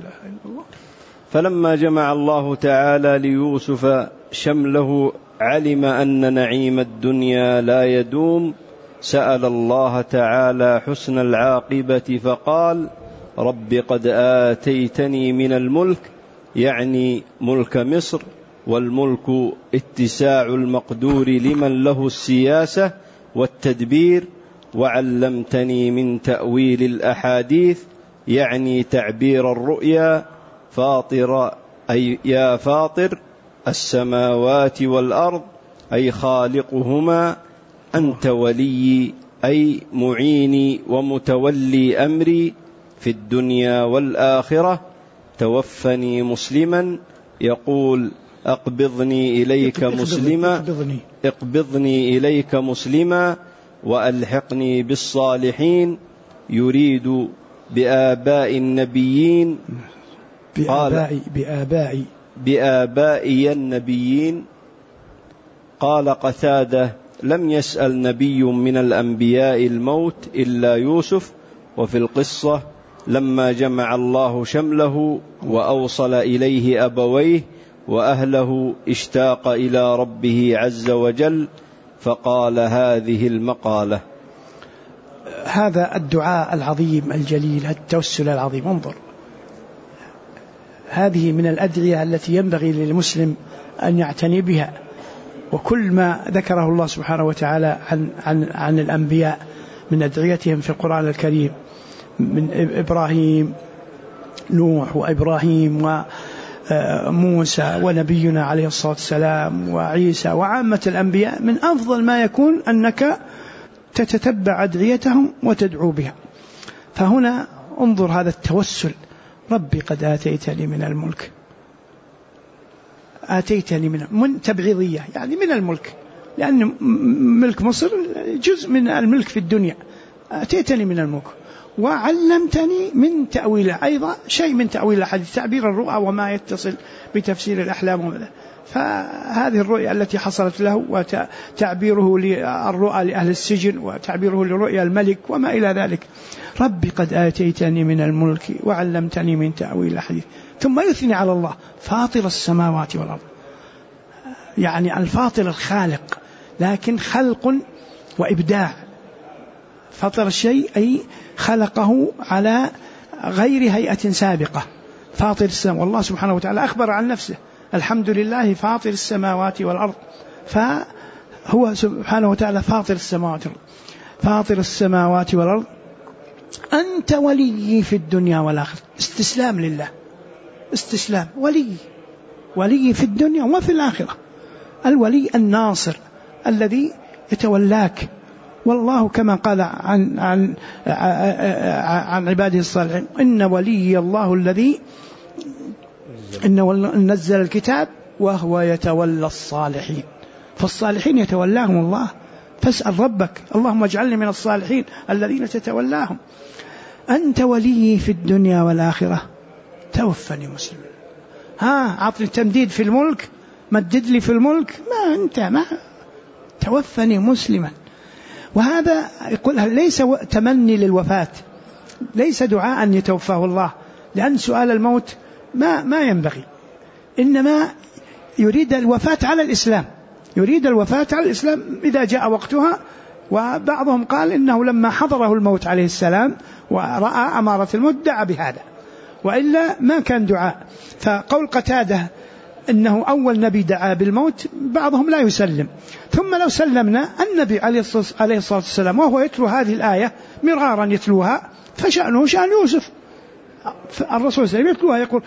فلما جمع الله تعالى ليوسف شمله علم أن نعيم الدنيا لا يدوم، سأل الله تعالى حسن العاقبة فقال: رب قد آتيتني من الملك، يعني ملك مصر، والملك اتساع المقدور لمن له السياسة والتدبير، وعلمتني من تأويل الأحاديث، يعني تعبير الرؤيا، فاطر أي يا فاطر السماوات والأرض أي خالقهما، أنت ولي أي معيني ومتولي أمري في الدنيا والآخرة، توفني مسلما، يقول اقبضني إليك مسلما وألحقني بالصالحين، يريد بآباء النبيين، بآبائي النبيين. قال قتادة: لم يسأل نبي من الأنبياء الموت إلا يوسف. وفي القصة لما جمع الله شمله وأوصل إليه أبويه وأهله اشتاق إلى ربه عز وجل، فقال هذه المقالة. هذا الدعاء العظيم الجليل، التوسل العظيم، انظر، هذه من الأدعية التي ينبغي للمسلم أن يعتني بها. وكل ما ذكره الله سبحانه وتعالى عن الأنبياء من أدعيتهم في القرآن الكريم، من إبراهيم، نوح وإبراهيم وموسى ونبينا عليه الصلاة والسلام وعيسى وعامة الأنبياء، من أفضل ما يكون أنك تتتبع أدعيتهم وتدعو بها. فهنا انظر هذا التوسل ربي قد آتيتني من الملك، آتيتني من تبعيضية يعني من الملك، لأن ملك مصر جزء من الملك في الدنيا، آتيتني من الملك وعلمتني من تأويل، أيضا شيء من تأويل الحديث، تعبير الرؤى وما يتصل بتفسير الأحلام. فهذه الرؤيا التي حصلت له وتعبيره للرؤى لأهل السجن وتعبيره لرؤيا الملك وما إلى ذلك. ربي قد آتيتني من الملك وعلمتني من تأويل الحديث. ثم يثني على الله فاطر السماوات والأرض، يعني الفاطر الخالق، لكن خلق وإبداع. فطر الشيء أي خلقه على غير هيئة سابقة. فاطر السماوات، والله سبحانه وتعالى أخبر عن نفسه الحمد لله فاطر السماوات والأرض، فهو سبحانه وتعالى فاطر السماوات والأرض. فاطر السماوات والأرض أنت ولي في الدنيا والآخرة. استسلام لله، استسلام، ولي في الدنيا وفي الآخرة. الولي الناصر الذي يتولاك، والله كما قال عن عباده الصالحين إن ولي الله الذي نزل الكتاب وهو يتولى الصالحين. فالصالحين يتولاهم الله، فاسأل ربك اللهم اجعلني من الصالحين الذين تتولاهم. أنت ولي في الدنيا والآخرة توفني مسلما. عطني تمديد في الملك، مدد لي في الملك، ما توفني مسلما. وهذا يقول ليس تمني للوفاة، ليس دعاء أن يتوفاه الله، لأن سؤال الموت ما ينبغي، إنما يريد الوفاة على الإسلام، يريد الوفاة على الإسلام إذا جاء وقتها. وبعضهم قال إنه لما حضره الموت عليه السلام ورأى أمارة الموت دعا بهذا، وإلا ما كان دعاء. فقول قتادة إنه أول نبي دعا بالموت بعضهم لا يسلم. ثم لو سلمنا النبي عليه الصلاة والسلام وهو يتلو هذه الآية مرارا يتلوها، فشأنه شأن يوسف. الرسول صلى الله عليه وسلم يتلوها، يقول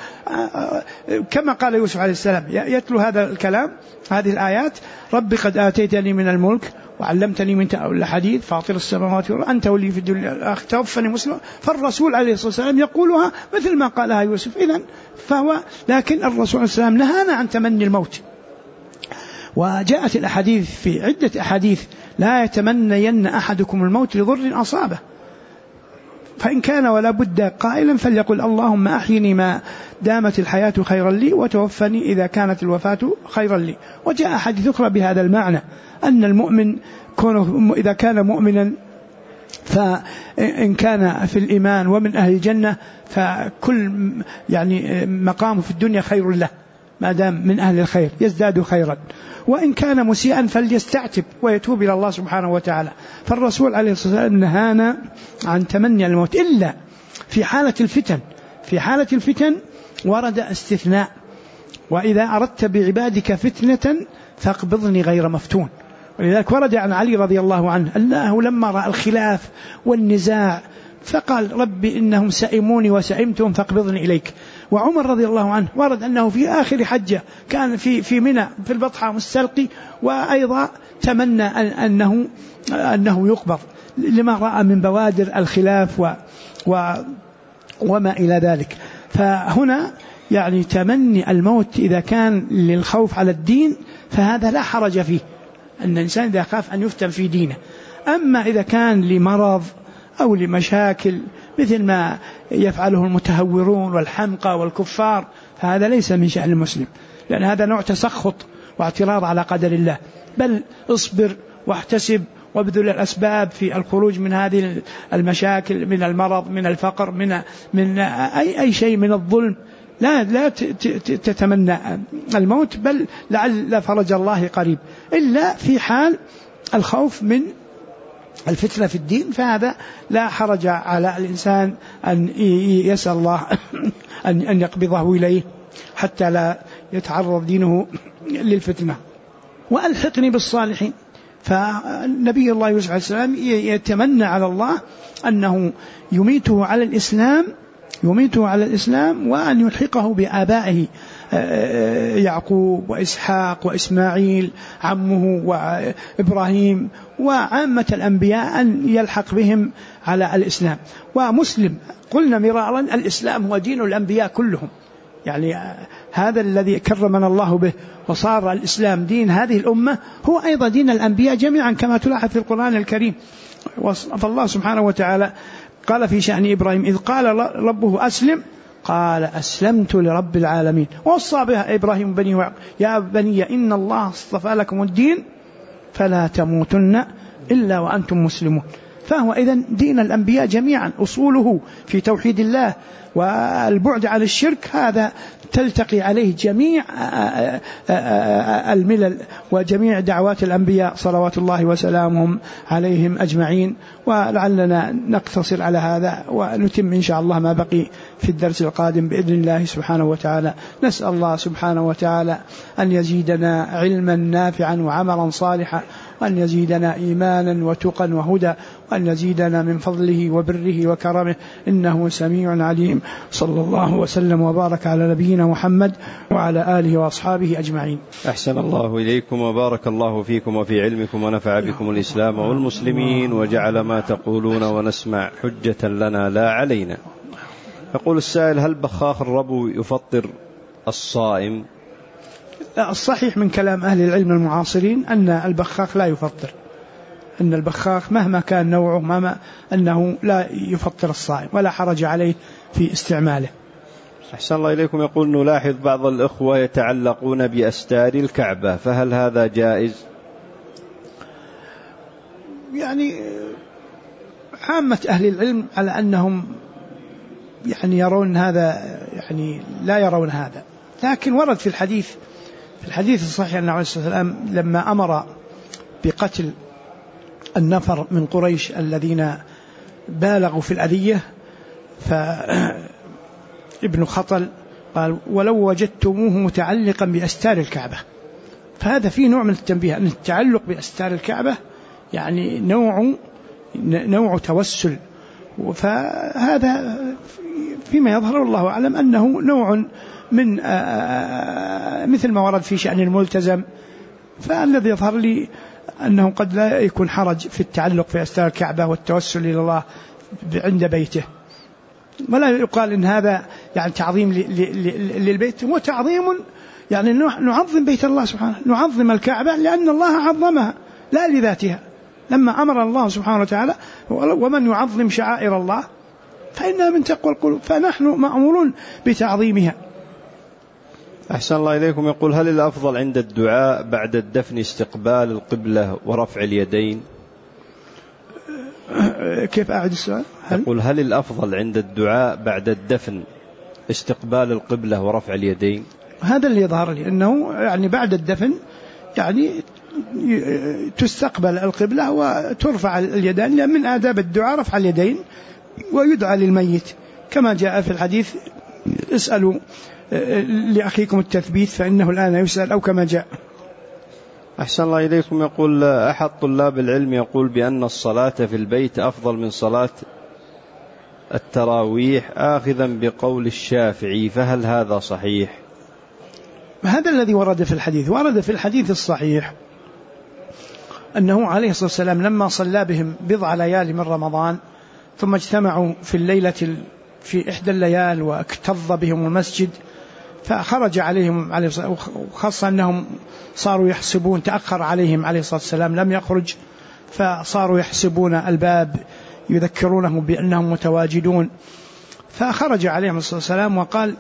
كما قال يوسف عليه السلام، يتلو هذا الكلام، هذه الآيات: ربي قد آتيتني من الملك وعلمتني من تأويل الحديث فاطر السماوات والأرض أنت ولي في الدنيا والآخرة توفني مسلما. فالرسول عليه الصلاة والسلام يقولها مثل ما قالها يوسف. إذن فهو، لكن الرسول عليه السلام نهانا عن تمني الموت. وجاءت الأحاديث في عدة أحاديث: لا يتمنين أحدكم الموت لضر أصابه، فإن كان ولا بد قائلا فليقل اللهم أحيني ما دامت الحياة خيرا لي وتوفني إذا كانت الوفاة خيرا لي. وجاء حديث أخرى بهذا المعنى أن المؤمن إذا كان مؤمنا فإن كان في الإيمان ومن أهل الجنة فكل يعني مقامه في الدنيا خير له ما دام من أهل الخير يزداد خيرا، وإن كان مسيئا فليستعتب ويتوب إلى الله سبحانه وتعالى. فالرسول عليه الصلاة والسلام نهانا عن تمني الموت إلا في حالة الفتن. في حالة الفتن ورد استثناء: وإذا أردت بعبادك فتنة فاقبضني غير مفتون. ولذلك ورد عن علي رضي الله عنه أنه لما رأى الخلاف والنزاع فقال: ربي إنهم سئموني وسئمتهم فاقبضني إليك. وعمر رضي الله عنه ورد أنه في آخر حجة كان في منى في البطحة مستلقي، وأيضا تمنى أنه يقبض لما رأى من بوادر الخلاف وما إلى ذلك. فهنا يعني تمني الموت إذا كان للخوف على الدين فهذا لا حرج فيه، أن الإنسان إذا خاف أن يفتن في دينه. أما إذا كان لمرض أو لمشاكل مثل ما يفعله المتهورون والحمقى والكفار فهذا ليس من شأن المسلم، لأن هذا نوع تسخط واعتراض على قدر الله. بل اصبر واحتسب وابذل الأسباب في الخروج من هذه المشاكل، من المرض، من الفقر، من أي شيء من الظلم. لا تتمنى الموت، بل لعل فرج الله قريب، إلا في حال الخوف من الفتنة في الدين، فهذا لا حرج على الإنسان أن يسأل الله أن يقبضه إليه حتى لا يتعرض دينه للفتنة. وألحقني بالصالحين. فنبي الله يوسف عليه السلام يتمنى على الله أنه يميته على الإسلام وأن يلحقه بآبائه يعقوب وإسحاق وإسماعيل عمه وإبراهيم وعامة الأنبياء أن يلحق بهم على الإسلام. ومسلم قلنا مرارا الإسلام هو دين الأنبياء كلهم، يعني هذا الذي كرمنا الله به وصار الإسلام دين هذه الأمة هو أيضا دين الأنبياء جميعا كما تلاحظ في القرآن الكريم. فالله سبحانه وتعالى قال في شأن إبراهيم إذ قال ربه أسلم قال أسلمت لرب العالمين، ووصى بها إبراهيم بنيه يا بني إن الله اصطفى لكم الدين فلا تموتن إلا وأنتم مسلمون. فهو إذن دين الأنبياء جميعا أصوله في توحيد الله والبعد عن الشرك، هذا تلتقي عليه جميع الملل وجميع دعوات الأنبياء صلوات الله وسلامهم عليهم أجمعين. ولعلنا نقتصر على هذا ونتم إن شاء الله ما بقي في الدرس القادم بإذن الله سبحانه وتعالى. نسأل الله سبحانه وتعالى أن يزيدنا علما نافعا وعملا صالحا، وأن يزيدنا إيمانا وتقا وهدى، وأن يزيدنا من فضله وبره وكرمه إنه سميع عليم. صلى الله وسلم وبارك على نبينا محمد وعلى آله وأصحابه أجمعين. أحسن الله إليكم وبارك الله فيكم وفي علمكم ونفع بكم الإسلام والمسلمين وجعل ما تقولون ونسمع حجة لنا لا علينا. يقول السائل هل بخاخ الربو يفطر الصائم؟ الصحيح من كلام أهل العلم المعاصرين أن البخاخ لا يفطر، أن البخاخ مهما كان نوعه أنه لا يفطر الصائم ولا حرج عليه في استعماله. أحسن الله إليكم. يقول نلاحظ بعض الإخوة يتعلقون بأستار الكعبة، فهل هذا جائز؟ يعني عامة أهل العلم على أنهم يعني يرون هذا، يعني لا يرون هذا، لكن ورد في الحديث الصحيح أن عليه الصلاة والسلام لما أمر بقتل النفر من قريش الذين بالغوا في الأذية، فابن خطل قال ولو وجدتموه متعلقا بأستار الكعبة. فهذا فيه نوع من التنبيه أن التعلق بأستار الكعبة يعني نوع توسل، فهذا فيما يظهر الله أعلم أنه نوع من مثل ما ورد في شأن الملتزم. فالذي يظهر لي أنه قد لا يكون حرج في التعلق في أستار الكعبة والتوسل إلى الله عند بيته، ولا يقال إن هذا يعني تعظيم للبيت، هو تعظيم يعني نعظم بيت الله سبحانه، نعظم الكعبة لأن الله عظمها لا لذاتها، لما أمر الله سبحانه وتعالى ومن يعظم شعائر الله فإنها من تقوى القلوب، فنحن مأمورون بتعظيمها. أحسن الله إليكم. يقول هل الأفضل عند الدعاء بعد الدفن استقبال القبلة ورفع اليدين؟ كيف أعد السؤال؟ يقول هل الأفضل عند الدعاء بعد الدفن استقبال القبلة ورفع اليدين؟ هذا اللي يظهر لي أنه يعني بعد الدفن يعني تستقبل القبلة وترفع اليدين، لأن من آداب الدعاء رفع اليدين ويدعى للميت كما جاء في الحديث اسألوا لأخيكم التثبيت فإنه الآن يسأل، أو كما جاء. أحسن الله إليكم. يقول أحد طلاب العلم يقول بأن الصلاة في البيت أفضل من صلاة التراويح آخذا بقول الشافعي، فهل هذا صحيح؟ هذا الذي ورد في الحديث، ورد في الحديث الصحيح أنه عليه الصلاة والسلام لما صلى بهم بضع ليالي من رمضان ثم اجتمعوا في الليلة في إحدى الليال واكتظ بهم المسجد، فخرج عليهم عليه الصلاة والسلام، وخاصة أنهم صاروا يحسبون، تأخر عليهم عليه الصلاة والسلام لم يخرج، فصاروا يحسبون الباب يذكرونه بأنهم متواجدون، فخرج عليهم الصلاة والسلام وقال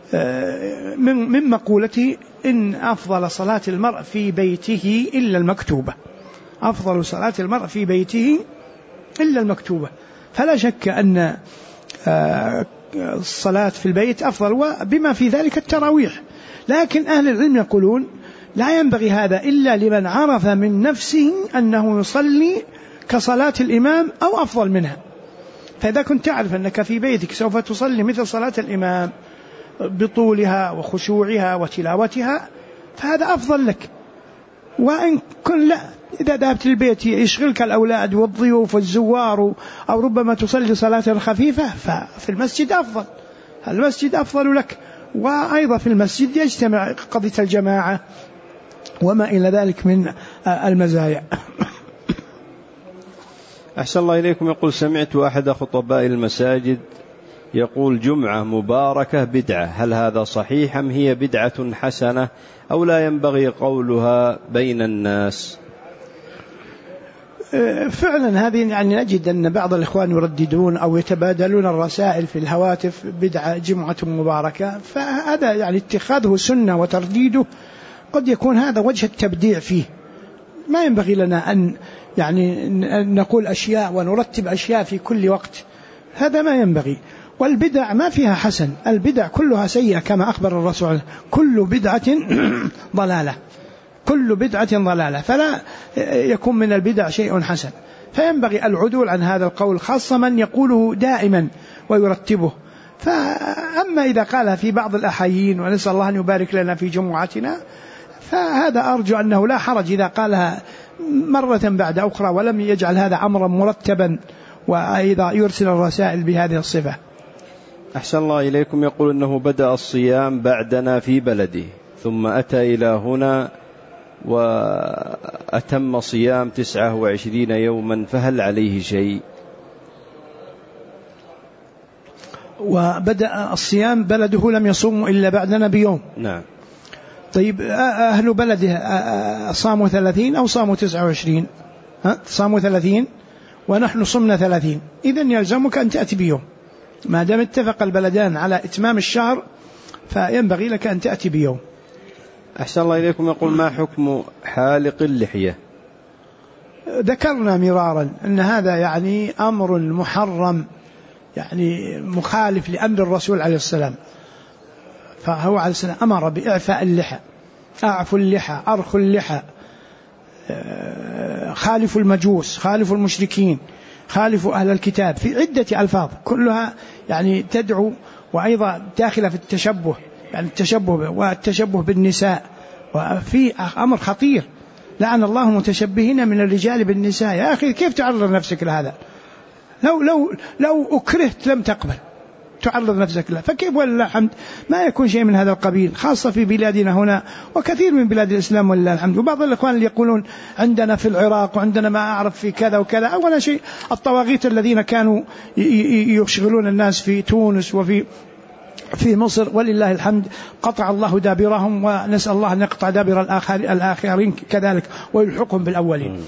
من مقولته إن أفضل صلاة المرء في بيته إلا المكتوبة، أفضل صلاة المرء في بيته إلا المكتوبة، فلا شك أن الصلاة في البيت أفضل، وبما في ذلك التراويح. لكن أهل العلم يقولون لا ينبغي هذا إلا لمن عرف من نفسه أنه يصلي كصلاة الإمام أو أفضل منها. فإذا كنت تعرف أنك في بيتك سوف تصلي مثل صلاة الإمام بطولها وخشوعها وتلاوتها فهذا أفضل لك. وإن كن لا، إذا ذهبت البيت يشغلك الأولاد والضيوف والزوار أو ربما تصلي صلاة خفيفة ففي المسجد أفضل، المسجد أفضل لك. وأيضا في المسجد يجتمع قضية الجماعة وما إلى ذلك من المزايا. أحسن الله إليكم. يقول سمعت أحد خطباء المساجد يقول جمعة مباركة بدعة، هل هذا صحيح أم هي بدعة حسنة أو لا ينبغي قولها بين الناس؟ فعلا هذه يعني نجد أن بعض الإخوان يرددون أو يتبادلون الرسائل في الهواتف بدعة جمعة مباركة، فهذا يعني اتخاذه سنة وترديده قد يكون هذا وجه التبديع فيه. ما ينبغي لنا أن يعني نقول أشياء ونرتب أشياء في كل وقت، هذا ما ينبغي. والبدع ما فيها حسن، البدع كلها سيئة كما أخبر الرسول، كل بدعة ضلالة، كل بدعة ضلالة، فلا يكون من البدع شيء حسن. فينبغي العدول عن هذا القول، خاصة من يقوله دائما ويرتبه. فأما إذا قالها في بعض الأحايين ونسأل الله أن يبارك لنا في جمعتنا، فهذا أرجو أنه لا حرج إذا قالها مرة بعد أخرى ولم يجعل هذا أمرا مرتبا وأيضا يرسل الرسائل بهذه الصفة. أحسن الله إليكم. يقول أنه بدأ الصيام بعدنا في بلده ثم أتى إلى هنا وأتم صيام 29 يوما، فهل عليه شيء؟ وبدأ الصيام بلده لم يصوم إلا بعدنا بيوم. نعم. طيب أهل بلده صاموا 30 أو صاموا 29؟ صاموا 30 ونحن صمنا 30، إذن يلزمك أن تأتي بيوم. ما دام اتفق البلدان على إتمام الشهر فينبغي لك أن تأتي بيوم. أحسن الله إليكم. يقول ما حكم حالق اللحية؟ ذكرنا مرارا أن هذا يعني أمر محرم، يعني مخالف لأمر الرسول عليه السلام، فهو عليه السلام أمر بإعفاء اللحى، أعفوا اللحى، أرخوا اللحى، خالفوا المجوس، خالفوا المشركين، خالفوا أهل الكتاب، في عدة ألفاظ كلها يعني تدعو، وأيضا داخلة في التشبه، يعني التشبه والتشبه بالنساء، وفي أمر خطير. لعن الله المتشبهين من الرجال بالنساء. يا أخي كيف تعرض نفسك لهذا؟ لو أكرهت لم تقبل تعرض نفسك له، فكيف ولله الحمد ما يكون شيء من هذا القبيل، خاصة في بلادنا هنا وكثير من بلاد الإسلام ولله الحمد. وبعض الإخوان اللي يقولون عندنا في العراق وعندنا ما أعرف في كذا وكذا، أولا شيء الطواغيت الذين كانوا يشغلون الناس في تونس وفي مصر ولله الحمد قطع الله دابرهم، ونسأل الله أن يقطع دابر الآخرين كذلك ويلحقهم بالأولين.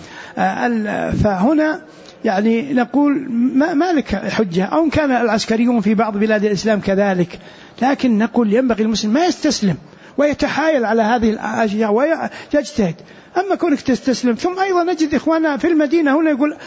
فهنا يعني نقول ما لك حجة، أو إن كان العسكريون في بعض بلاد الإسلام كذلك، لكن نقول ينبغي المسلم ما يستسلم ويتحايل على هذه الأشياء ويجتهد. أما كونك تستسلم، ثم أيضا نجد إخواننا في المدينة هنا يقول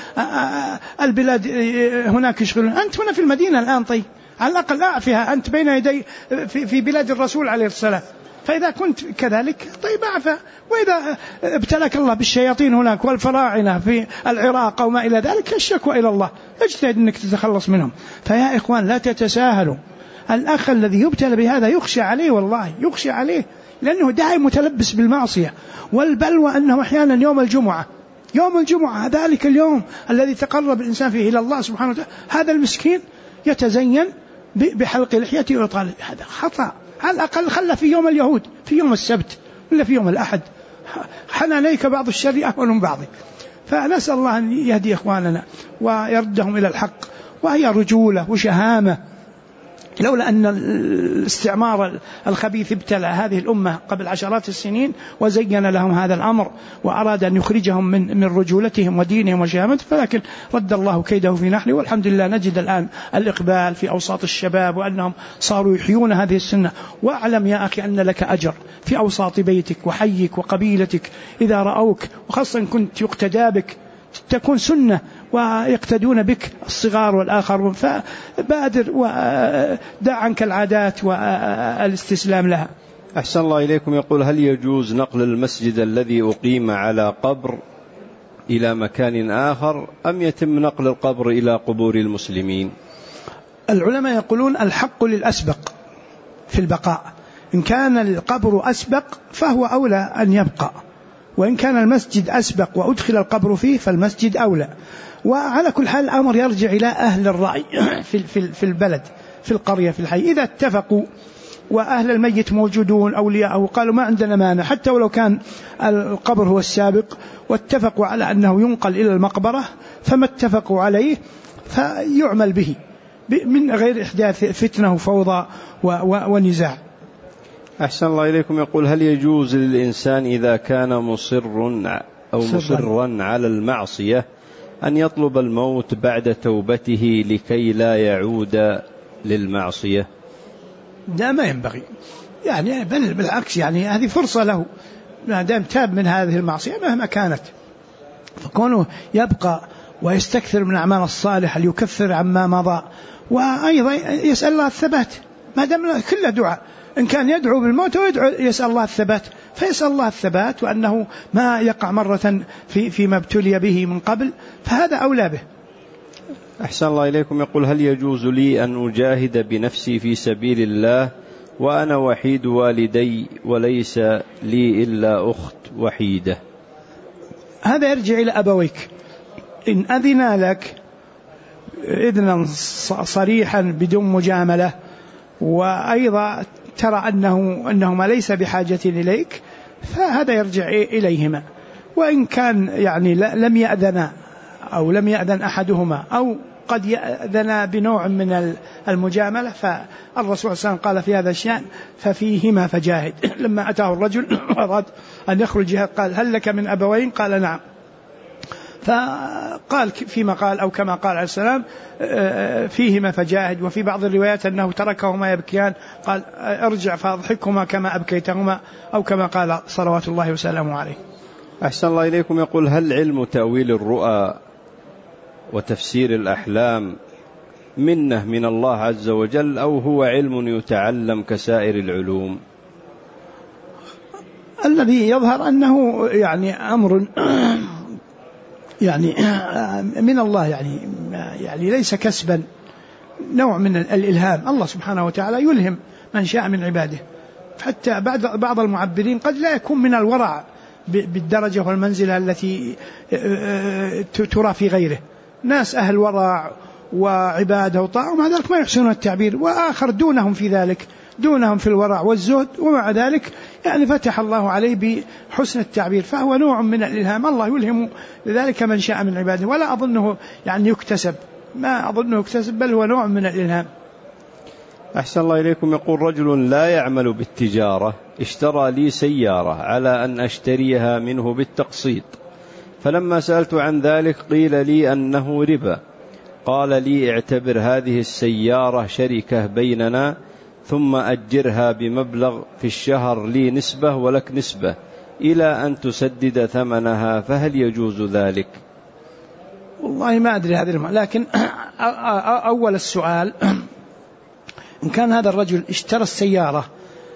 البلاد هناك يشغلون، أنت هنا في المدينة الآن، طيب على الأقل أعفها، أنت بين يدي في بلاد الرسول عليه السلام، فإذا كنت كذلك طيب أعفى. وإذا ابتلك الله بالشياطين هناك والفراعنة في العراق أو ما إلى ذلك، الشكوى إلى الله، اجتهد أنك تتخلص منهم. فيا إخوان لا تتساهلوا، الأخ الذي يبتلى بهذا يخشى عليه، والله يخشى عليه، لأنه دائما متلبس بالمعصية والبلوى. أنه أحيانا يوم الجمعة ذلك اليوم الذي تقرب الإنسان فيه إلى الله سبحانه وتعالى، هذا المسكين يتزين بحلق لحيته ويطال، هذا خطأ. على الأقل خلى في يوم اليهود، في يوم السبت ولا في يوم الأحد، حنانيك بعض الشر أهون من بعض. فنسأل الله أن يهدي إخواننا ويردهم إلى الحق، وهي رجولة وشهامة. لولا أن الاستعمار الخبيث ابتلى هذه الأمة قبل عشرات السنين وزين لهم هذا الأمر وأراد أن يخرجهم من رجولتهم ودينهم وشهامتهم، فلكن رد الله كيده في نحره. والحمد لله نجد الآن الإقبال في أوساط الشباب، وأنهم صاروا يحيون هذه السنة. وأعلم يا أخي أن لك أجر في أوساط بيتك وحيك وقبيلتك إذا رأوك، وخاصة إن كنت يقتدى بك تكون سنة ويقتدون بك الصغار والآخرون، فبادر ودع عنك العادات والاستسلام لها. أحسن الله إليكم. يقول هل يجوز نقل المسجد الذي أقيم على قبر إلى مكان آخر، أم يتم نقل القبر إلى قبور المسلمين؟ العلماء يقولون الحق للأسبق في البقاء، إن كان القبر أسبق فهو أولى أن يبقى، وإن كان المسجد أسبق وأدخل القبر فيه فالمسجد أولى. وعلى كل حال الأمر يرجع إلى أهل الرأي في البلد، في القرية، في الحي. إذا اتفقوا وأهل الميت موجودون أولياءه، قالوا ما عندنا مانع حتى ولو كان القبر هو السابق، واتفقوا على أنه ينقل إلى المقبرة، فما اتفقوا عليه فيعمل به من غير إحداث فتنة وفوضى ونزاع. أحسن الله إليكم. يقول: هل يجوز للإنسان إذا كان مصرا على المعصية أن يطلب الموت بعد توبته لكي لا يعود للمعصية؟ لا، ما ينبغي، يعني بل بالعكس، يعني هذه فرصة له ما دام تاب من هذه المعصية مهما كانت، فكونه يبقى ويستكثر من الأعمال الصالحة ليكفر عما مضى، وأيضا يسأل الله الثبات، ما دام كله دعاء، إن كان يدعو بالموت يسأل الله الثبات، فيسأل الله الثبات وأنه ما يقع مرة فيما ابتلي به من قبل، فهذا أولى به. أحسن الله إليكم. يقول: هل يجوز لي أن أجاهد بنفسي في سبيل الله وأنا وحيد والدي وليس لي إلا أخت وحيدة؟ هذا يرجع إلى أبويك، إن أذن لك إذنا صريحا بدون مجاملة، وأيضا ترى أنهما ليس بحاجة إليك، فهذا يرجع إليهما. وإن كان يعني لم يأذن أو لم يأذن أحدهما أو قد يأذن بنوع من المجاملة، فالرسول صلى الله عليه وسلم قال في هذا الشأن: ففيهما فجاهد. لما أتاه الرجل أراد أن يخرج قال: هل لك من أبوين؟ قال: نعم. فقال فيما قال أو كما قال عليه السلام: فيهما فجاهد. وفي بعض الروايات أنه تركهما يبكيان، قال: ارجع فاضحكهما كما أبكيتهما، أو كما قال صلوات الله وسلامه عليه. أحسن الله إليكم. يقول: هل علم تأويل الرؤى وتفسير الأحلام منة من الله عز وجل، أو هو علم يتعلم كسائر العلوم؟ الذي يظهر أنه يعني أمر يعني من الله، يعني ليس كسبا، نوع من الإلهام. الله سبحانه وتعالى يلهم من شاء من عباده، حتى بعض المعبرين قد لا يكون من الورع بالدرجة والمنزلة التي ترى في غيره، ناس أهل ورع وعبادة وطاعة ومع ذلك ما يحسنون التعبير، وآخر دونهم في ذلك، دونهم في الورع والزهد، ومع ذلك يعني فتح الله عليه بحسن التعبير، فهو نوع من الإلهام، الله يلهم لذلك من شاء من عباده، ولا أظنه يعني يكتسب، ما أظنه يكتسب، بل هو نوع من الإلهام. أحسن الله إليكم. يقول: رجل لا يعمل بالتجارة اشترى لي سيارة على أن أشتريها منه بالتقسيط، فلما سألت عن ذلك قيل لي أنه ربا. قال لي: اعتبر هذه السيارة شركة بيننا، ثم أجرها بمبلغ في الشهر، لي نسبة ولك نسبة، إلى أن تسدد ثمنها، فهل يجوز ذلك؟ والله ما أدري هذه لكن أول السؤال، إن كان هذا الرجل اشترى السيارة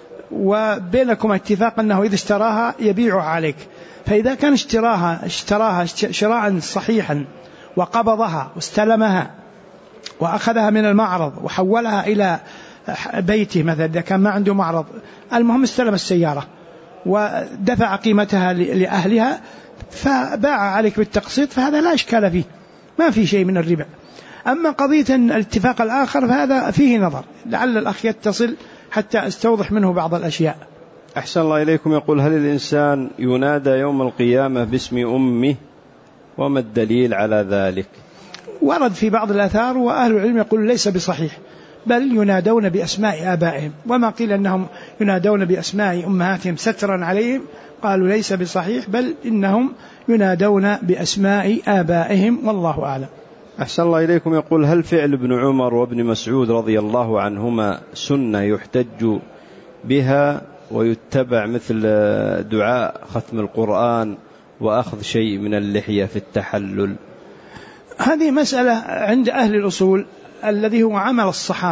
وبينكم اتفاق أنه إذا اشتراها يبيعها عليك، فإذا كان اشتراها شراء صحيحا وقبضها واستلمها وأخذها من المعرض وحولها إلى بيته مثلا، إذا كان ما عنده معرض، المهم استلم السيارة ودفع قيمتها لأهلها فباع عليك بالتقسيط، فهذا لا إشكال فيه، ما في شيء من الربا. أما قضية الاتفاق الآخر فهذا فيه نظر، لعل الأخ يتصل حتى استوضح منه بعض الأشياء. أحسن الله إليكم. يقول: هل الإنسان ينادى يوم القيامة باسم أمه، وما الدليل على ذلك؟ ورد في بعض الآثار، وأهل العلم يقول ليس بصحيح، بل ينادون بأسماء آبائهم، وما قيل أنهم ينادون بأسماء أمهاتهم سترا عليهم قالوا ليس بصحيح، بل إنهم ينادون بأسماء آبائهم، والله أعلم. أحسن الله إليكم. يقول: هل فعل ابن عمر وابن مسعود رضي الله عنهما سنة يحتج بها ويتبع، مثل دعاء ختم القرآن وأخذ شيء من اللحية في التحلل؟ هذه مسألة عند أهل الأصول، الذي هو عمل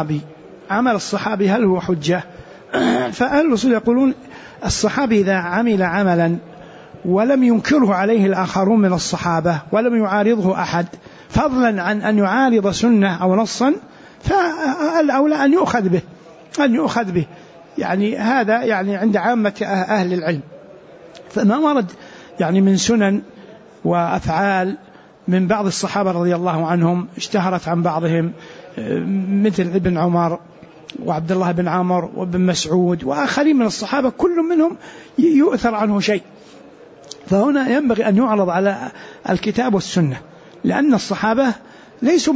الصحابي هل هو حجة؟ فأهل الأصول يقولون الصحابي إذا عمل عملا ولم ينكره عليه الآخرون من الصحابة ولم يعارضه أحد، فضلا عن أن يعارض سنة أو نصا، فالأولى أن يؤخذ به، يعني هذا يعني عند عامة أهل العلم. فما ورد يعني من سنن وأفعال من بعض الصحابة رضي الله عنهم اشتهرت عن بعضهم، مثل ابن عمر وعبد الله بن عمر وابن مسعود وآخرين من الصحابة كل منهم يؤثر عنه شيء. فهنا ينبغي أن يعرض على الكتاب والسنة، لأن الصحابة ليسوا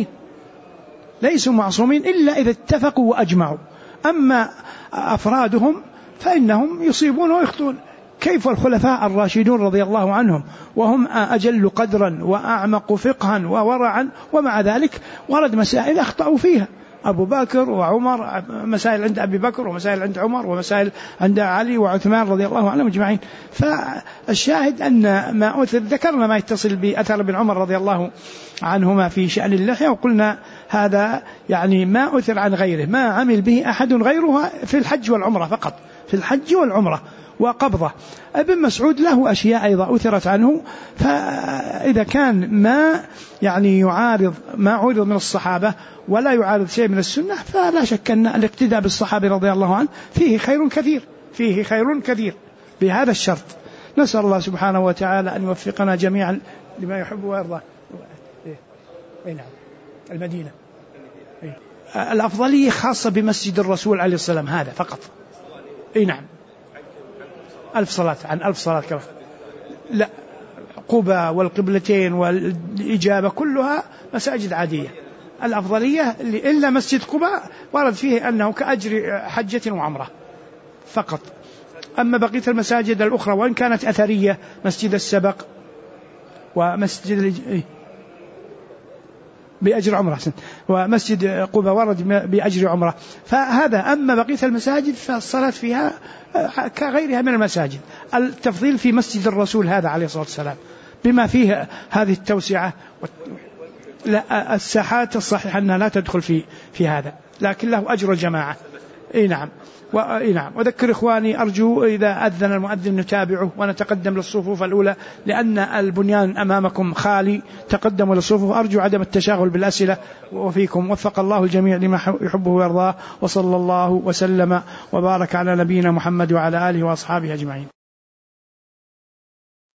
معصومين إلا إذا اتفقوا وأجمعوا، أما أفرادهم فإنهم يصيبون ويخطئون. كيف الخلفاء الراشدون رضي الله عنهم وهم أجل قدرا وأعمق فقها وورعا، ومع ذلك ورد مسائل أخطأوا فيها، أبو بكر وعمر، مسائل عند أبي بكر ومسائل عند عمر ومسائل عند علي وعثمان رضي الله عنهم أجمعين. فالشاهد أن ما أثر، ذكرنا ما يتصل بأثر ابن عمر رضي الله عنهما في شأن اللحية، وقلنا هذا يعني ما أثر عن غيره، ما عمل به أحد غيره في الحج والعمرة فقط، في الحج والعمرة وقبضة. ابن مسعود له أشياء أيضا أثرت عنه، فإذا كان ما يعني يعارض ما عرض من الصحابة ولا يعارض شيء من السنة، فلا شك أن الاقتداء بالصحابة رضي الله عنه فيه خير كثير بهذا الشرط. نسأل الله سبحانه وتعالى أن يوفقنا جميعا لما يحب ويرضى. نعم، المدينة الأفضلية خاصة بمسجد الرسول عليه السلام هذا فقط. نعم، 1000 صلاة، عن 1000 صلاة كما لا، قباء والقبلتين والإجابة كلها مساجد عادية. الأفضلية إلا مسجد قباء ورد فيه أنه كأجر حجة وعمرة فقط. أما بقية المساجد الأخرى وإن كانت أثرية، مسجد السبق ومسجد بأجر عمرة، ومسجد قباء ورد بأجر عمرة، فهذا. أما بقية المساجد فالصلاة فيها كغيرها من المساجد. التفضيل في مسجد الرسول هذا عليه الصلاة والسلام بما فيه هذه التوسعة. لا، الساحات الصحيح أنها لا تدخل في هذا، لكن له أجر الجماعة. نعم. نعم. وذكر إخواني، أرجو إذا أذن المؤذن نتابعه ونتقدم للصفوف الأولى، لأن البنيان أمامكم خالي، تقدموا للصفوف. أرجو عدم التشاغل بالأسئلة. وفيكم وفق الله الجميع لما يحبه ويرضاه، وصلى الله وسلم وبارك على نبينا محمد وعلى آله وأصحابه أجمعين.